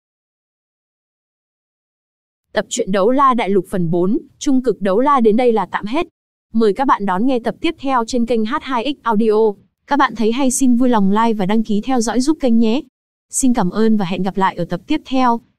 Tập truyện Đấu La Đại Lục phần 4, Trung Cực Đấu La đến đây là tạm hết. Mời các bạn đón nghe tập tiếp theo trên kênh H2X Audio. Các bạn thấy hay xin vui lòng like và đăng ký theo dõi giúp kênh nhé. Xin cảm ơn và hẹn gặp lại ở tập tiếp theo.